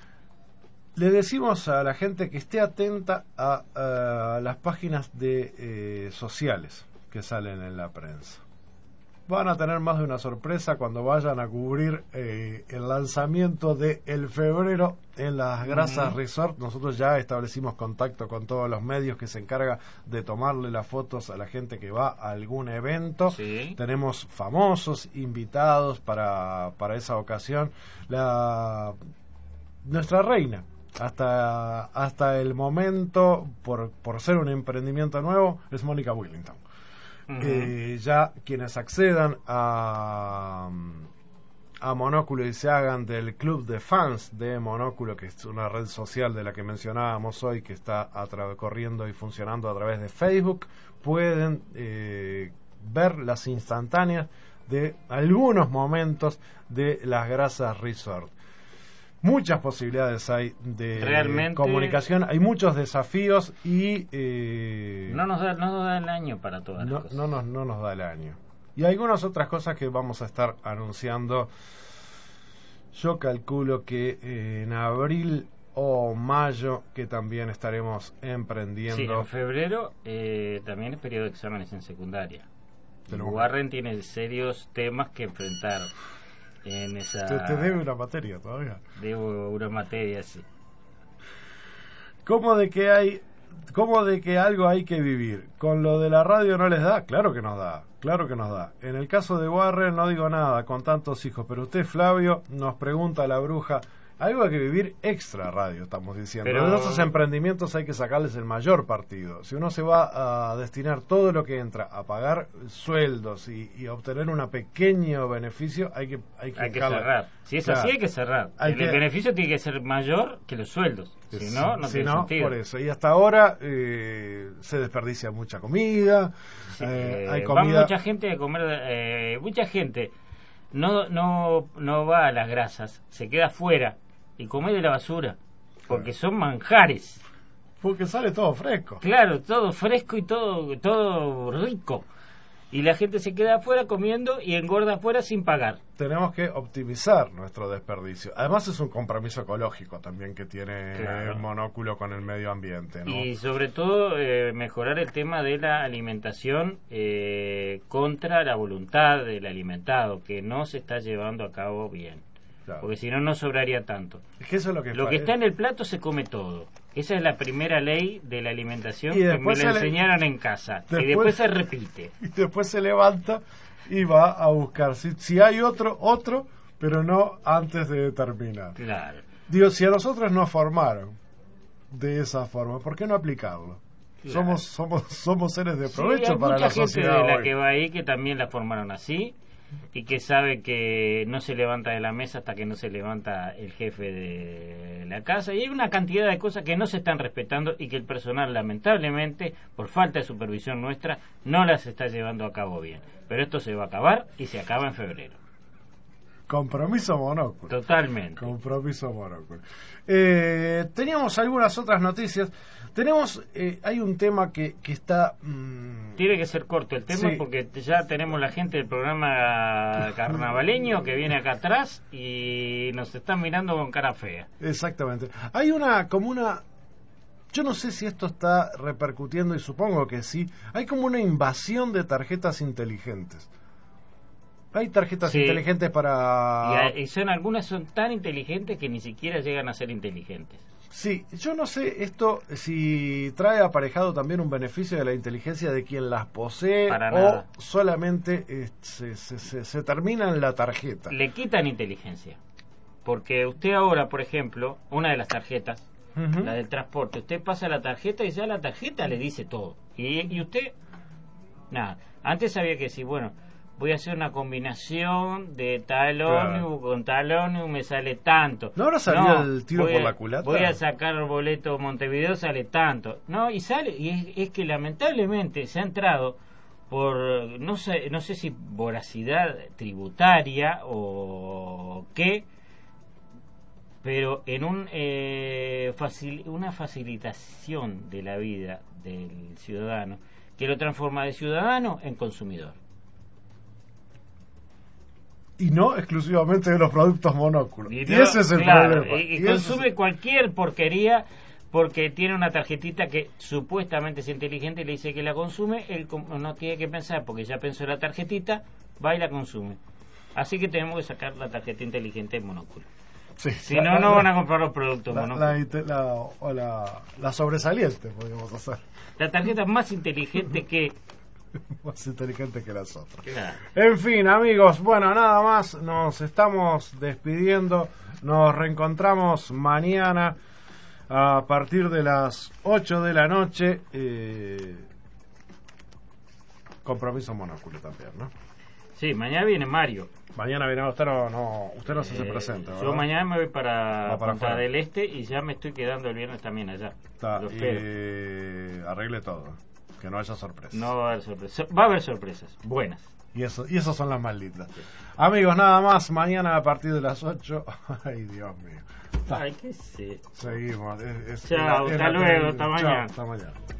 Le decimos a la gente que esté atenta a, a las páginas de eh, sociales que salen en la prensa. Van a tener más de una sorpresa cuando vayan a cubrir eh, el lanzamiento de el febrero en las Grasas Ujú. Resort. Nosotros ya establecimos contacto con todos los medios que se encarga de tomarle las fotos a la gente que va a algún evento. Sí. Tenemos famosos invitados para, para esa ocasión. La nuestra reina hasta hasta el momento, por, por ser un emprendimiento nuevo, es Mónica Willington. Ujú. Eh, ya quienes accedan a, a Monóculo y se hagan del club de fans de Monóculo, que es una red social de la que mencionábamos hoy, que está a tra- corriendo y funcionando a través de Facebook, pueden eh, ver las instantáneas de algunos momentos de las Grasas Resort. Muchas posibilidades hay de Realmente- comunicación, hay muchos desafíos y eh, No nos da, no nos da el año para todas no, las cosas. no, nos, no nos da el año. Y algunas otras cosas que vamos a estar anunciando. Yo calculo que eh, en abril o mayo, que también estaremos Sí, emprendiendo. en febrero eh, también es periodo de exámenes en secundaria. Tenemos que- Warren tiene serios temas que enfrentar en esa... te, te debe una materia todavía. Debo una materia así. ¿Cómo de que hay, cómo de que algo hay que vivir? ¿Con lo de la radio no les da? Claro que nos da, claro que nos da. En el caso de Warren no digo nada con tantos hijos, pero usted, Flavio, nos pregunta a la bruja, algo hay que vivir extra radio, estamos diciendo. Pero- De esos emprendimientos hay que sacarles el mayor partido. Si uno se va a destinar todo lo que entra a pagar sueldos y, y obtener un pequeño beneficio, hay que hay que, Hay que dejarla. cerrar. Si es Claro. así, hay que cerrar. Hay el que- beneficio tiene que ser mayor que los sueldos. Si no, no Si tiene no, sentido. por eso. Y hasta ahora eh, se desperdicia mucha comida. Sí, eh, eh, hay va comida. mucha gente a comer, eh, mucha gente no, no, no va a las grasas, se queda afuera y come de la basura, porque son manjares. Porque sale todo fresco. Claro, todo fresco y todo, todo rico. Y la gente se queda afuera comiendo y engorda afuera sin pagar. Tenemos que optimizar nuestro desperdicio. Además es un compromiso ecológico también que tiene Claro. el Monóculo con el medio ambiente, ¿no? Y sobre todo eh, mejorar el tema de la alimentación eh, contra la voluntad del alimentado, que no se está llevando a cabo bien. Claro. Porque si no, no sobraría tanto. Es que eso es lo que Lo fa- que está en el plato se come todo. Esa es la primera ley de la alimentación Y que me después la se le- enseñaron en casa. Después- Y después se repite. Y después se levanta y va a buscar. Si, si hay otro, otro, pero no antes de terminar. Claro. Digo, si a nosotros nos formaron de esa forma, ¿por qué no aplicarlo? Claro. Somos somos somos seres de Sí, provecho hay para mucha la gente sociedad de la hoy. que va ahí que también la formaron así y que sabe que no se levanta de la mesa hasta que no se levanta el jefe de la casa. Y hay una cantidad de cosas que no se están respetando y que el personal, lamentablemente, por falta de supervisión nuestra, no las está llevando a cabo bien. Pero esto se va a acabar y se acaba en febrero. Compromiso monóculo. Totalmente. Compromiso monóculo. Eh, teníamos algunas otras noticias. Tenemos, eh, hay un tema que, que está... mmm, Tiene que ser corto el tema Sí. porque ya tenemos la gente del programa carnavaleño que viene acá atrás y nos están mirando con cara fea. Exactamente. Hay una, como una... Yo no sé si esto está repercutiendo y supongo que sí. Hay como una invasión de tarjetas inteligentes. Hay tarjetas Sí. inteligentes para... Y, y son algunas son tan inteligentes que ni siquiera llegan a ser inteligentes. Sí, yo no sé esto si trae aparejado también un beneficio de la inteligencia de quien las posee Para o nada. solamente eh, se, se, se, se termina en la tarjeta. Le quitan inteligencia. Porque usted ahora, por ejemplo, una de las tarjetas, Ujú. la del transporte, usted pasa la tarjeta y ya la tarjeta le dice todo. Y, y usted, nada, antes sabía que si, bueno, voy a hacer una combinación de tal Claro. ómnibus con tal ómnibus, me sale tanto. ¿No habrá salido el tiro voy por a- la culata? Voy a sacar el boleto Montevideo, sale tanto. No, y sale, y es, es que lamentablemente se ha entrado por, no sé, no sé si voracidad tributaria o qué, pero en un eh, facil- una facilitación de la vida del ciudadano que lo transforma de ciudadano en consumidor. Y no exclusivamente de los productos monóculos. Y, no- ese es el claro, problema. y- y Y ese consume es- cualquier porquería porque tiene una tarjetita que supuestamente es inteligente y le dice que la consume, él com- no tiene que pensar porque ya pensó en la tarjetita, va y la consume. Así que tenemos que sacar la tarjeta inteligente en monóculo. Sí, Si la- no, la- no van a comprar los productos la, monóculo. la, inte- la- o la, la sobresaliente podríamos hacer. La tarjeta más inteligente que... Más inteligente que las otras. Claro. En fin, amigos, bueno, nada más, nos estamos despidiendo, nos reencontramos mañana a partir de las ocho de la noche. Eh, compromiso monóculo también, ¿no? Sí, mañana viene Mario. Mañana viene, usted no, no, usted no se hace Eh, presente, ¿verdad? Yo mañana me voy para, Va para Punta afuera. del Este y ya me estoy quedando el viernes también allá. Está, Lo y, espero. eh, arregle todo, que no haya sorpresas. No va a haber sorpresas. Va a haber sorpresas. Buenas. Y eso, y esas son las más lindas. Amigos, nada más, mañana a partir de las ocho. Ay, Dios mío. Ay, qué sé. Seguimos. Es- es- Chao, es hasta la- luego, es- hasta chao, mañana. hasta mañana.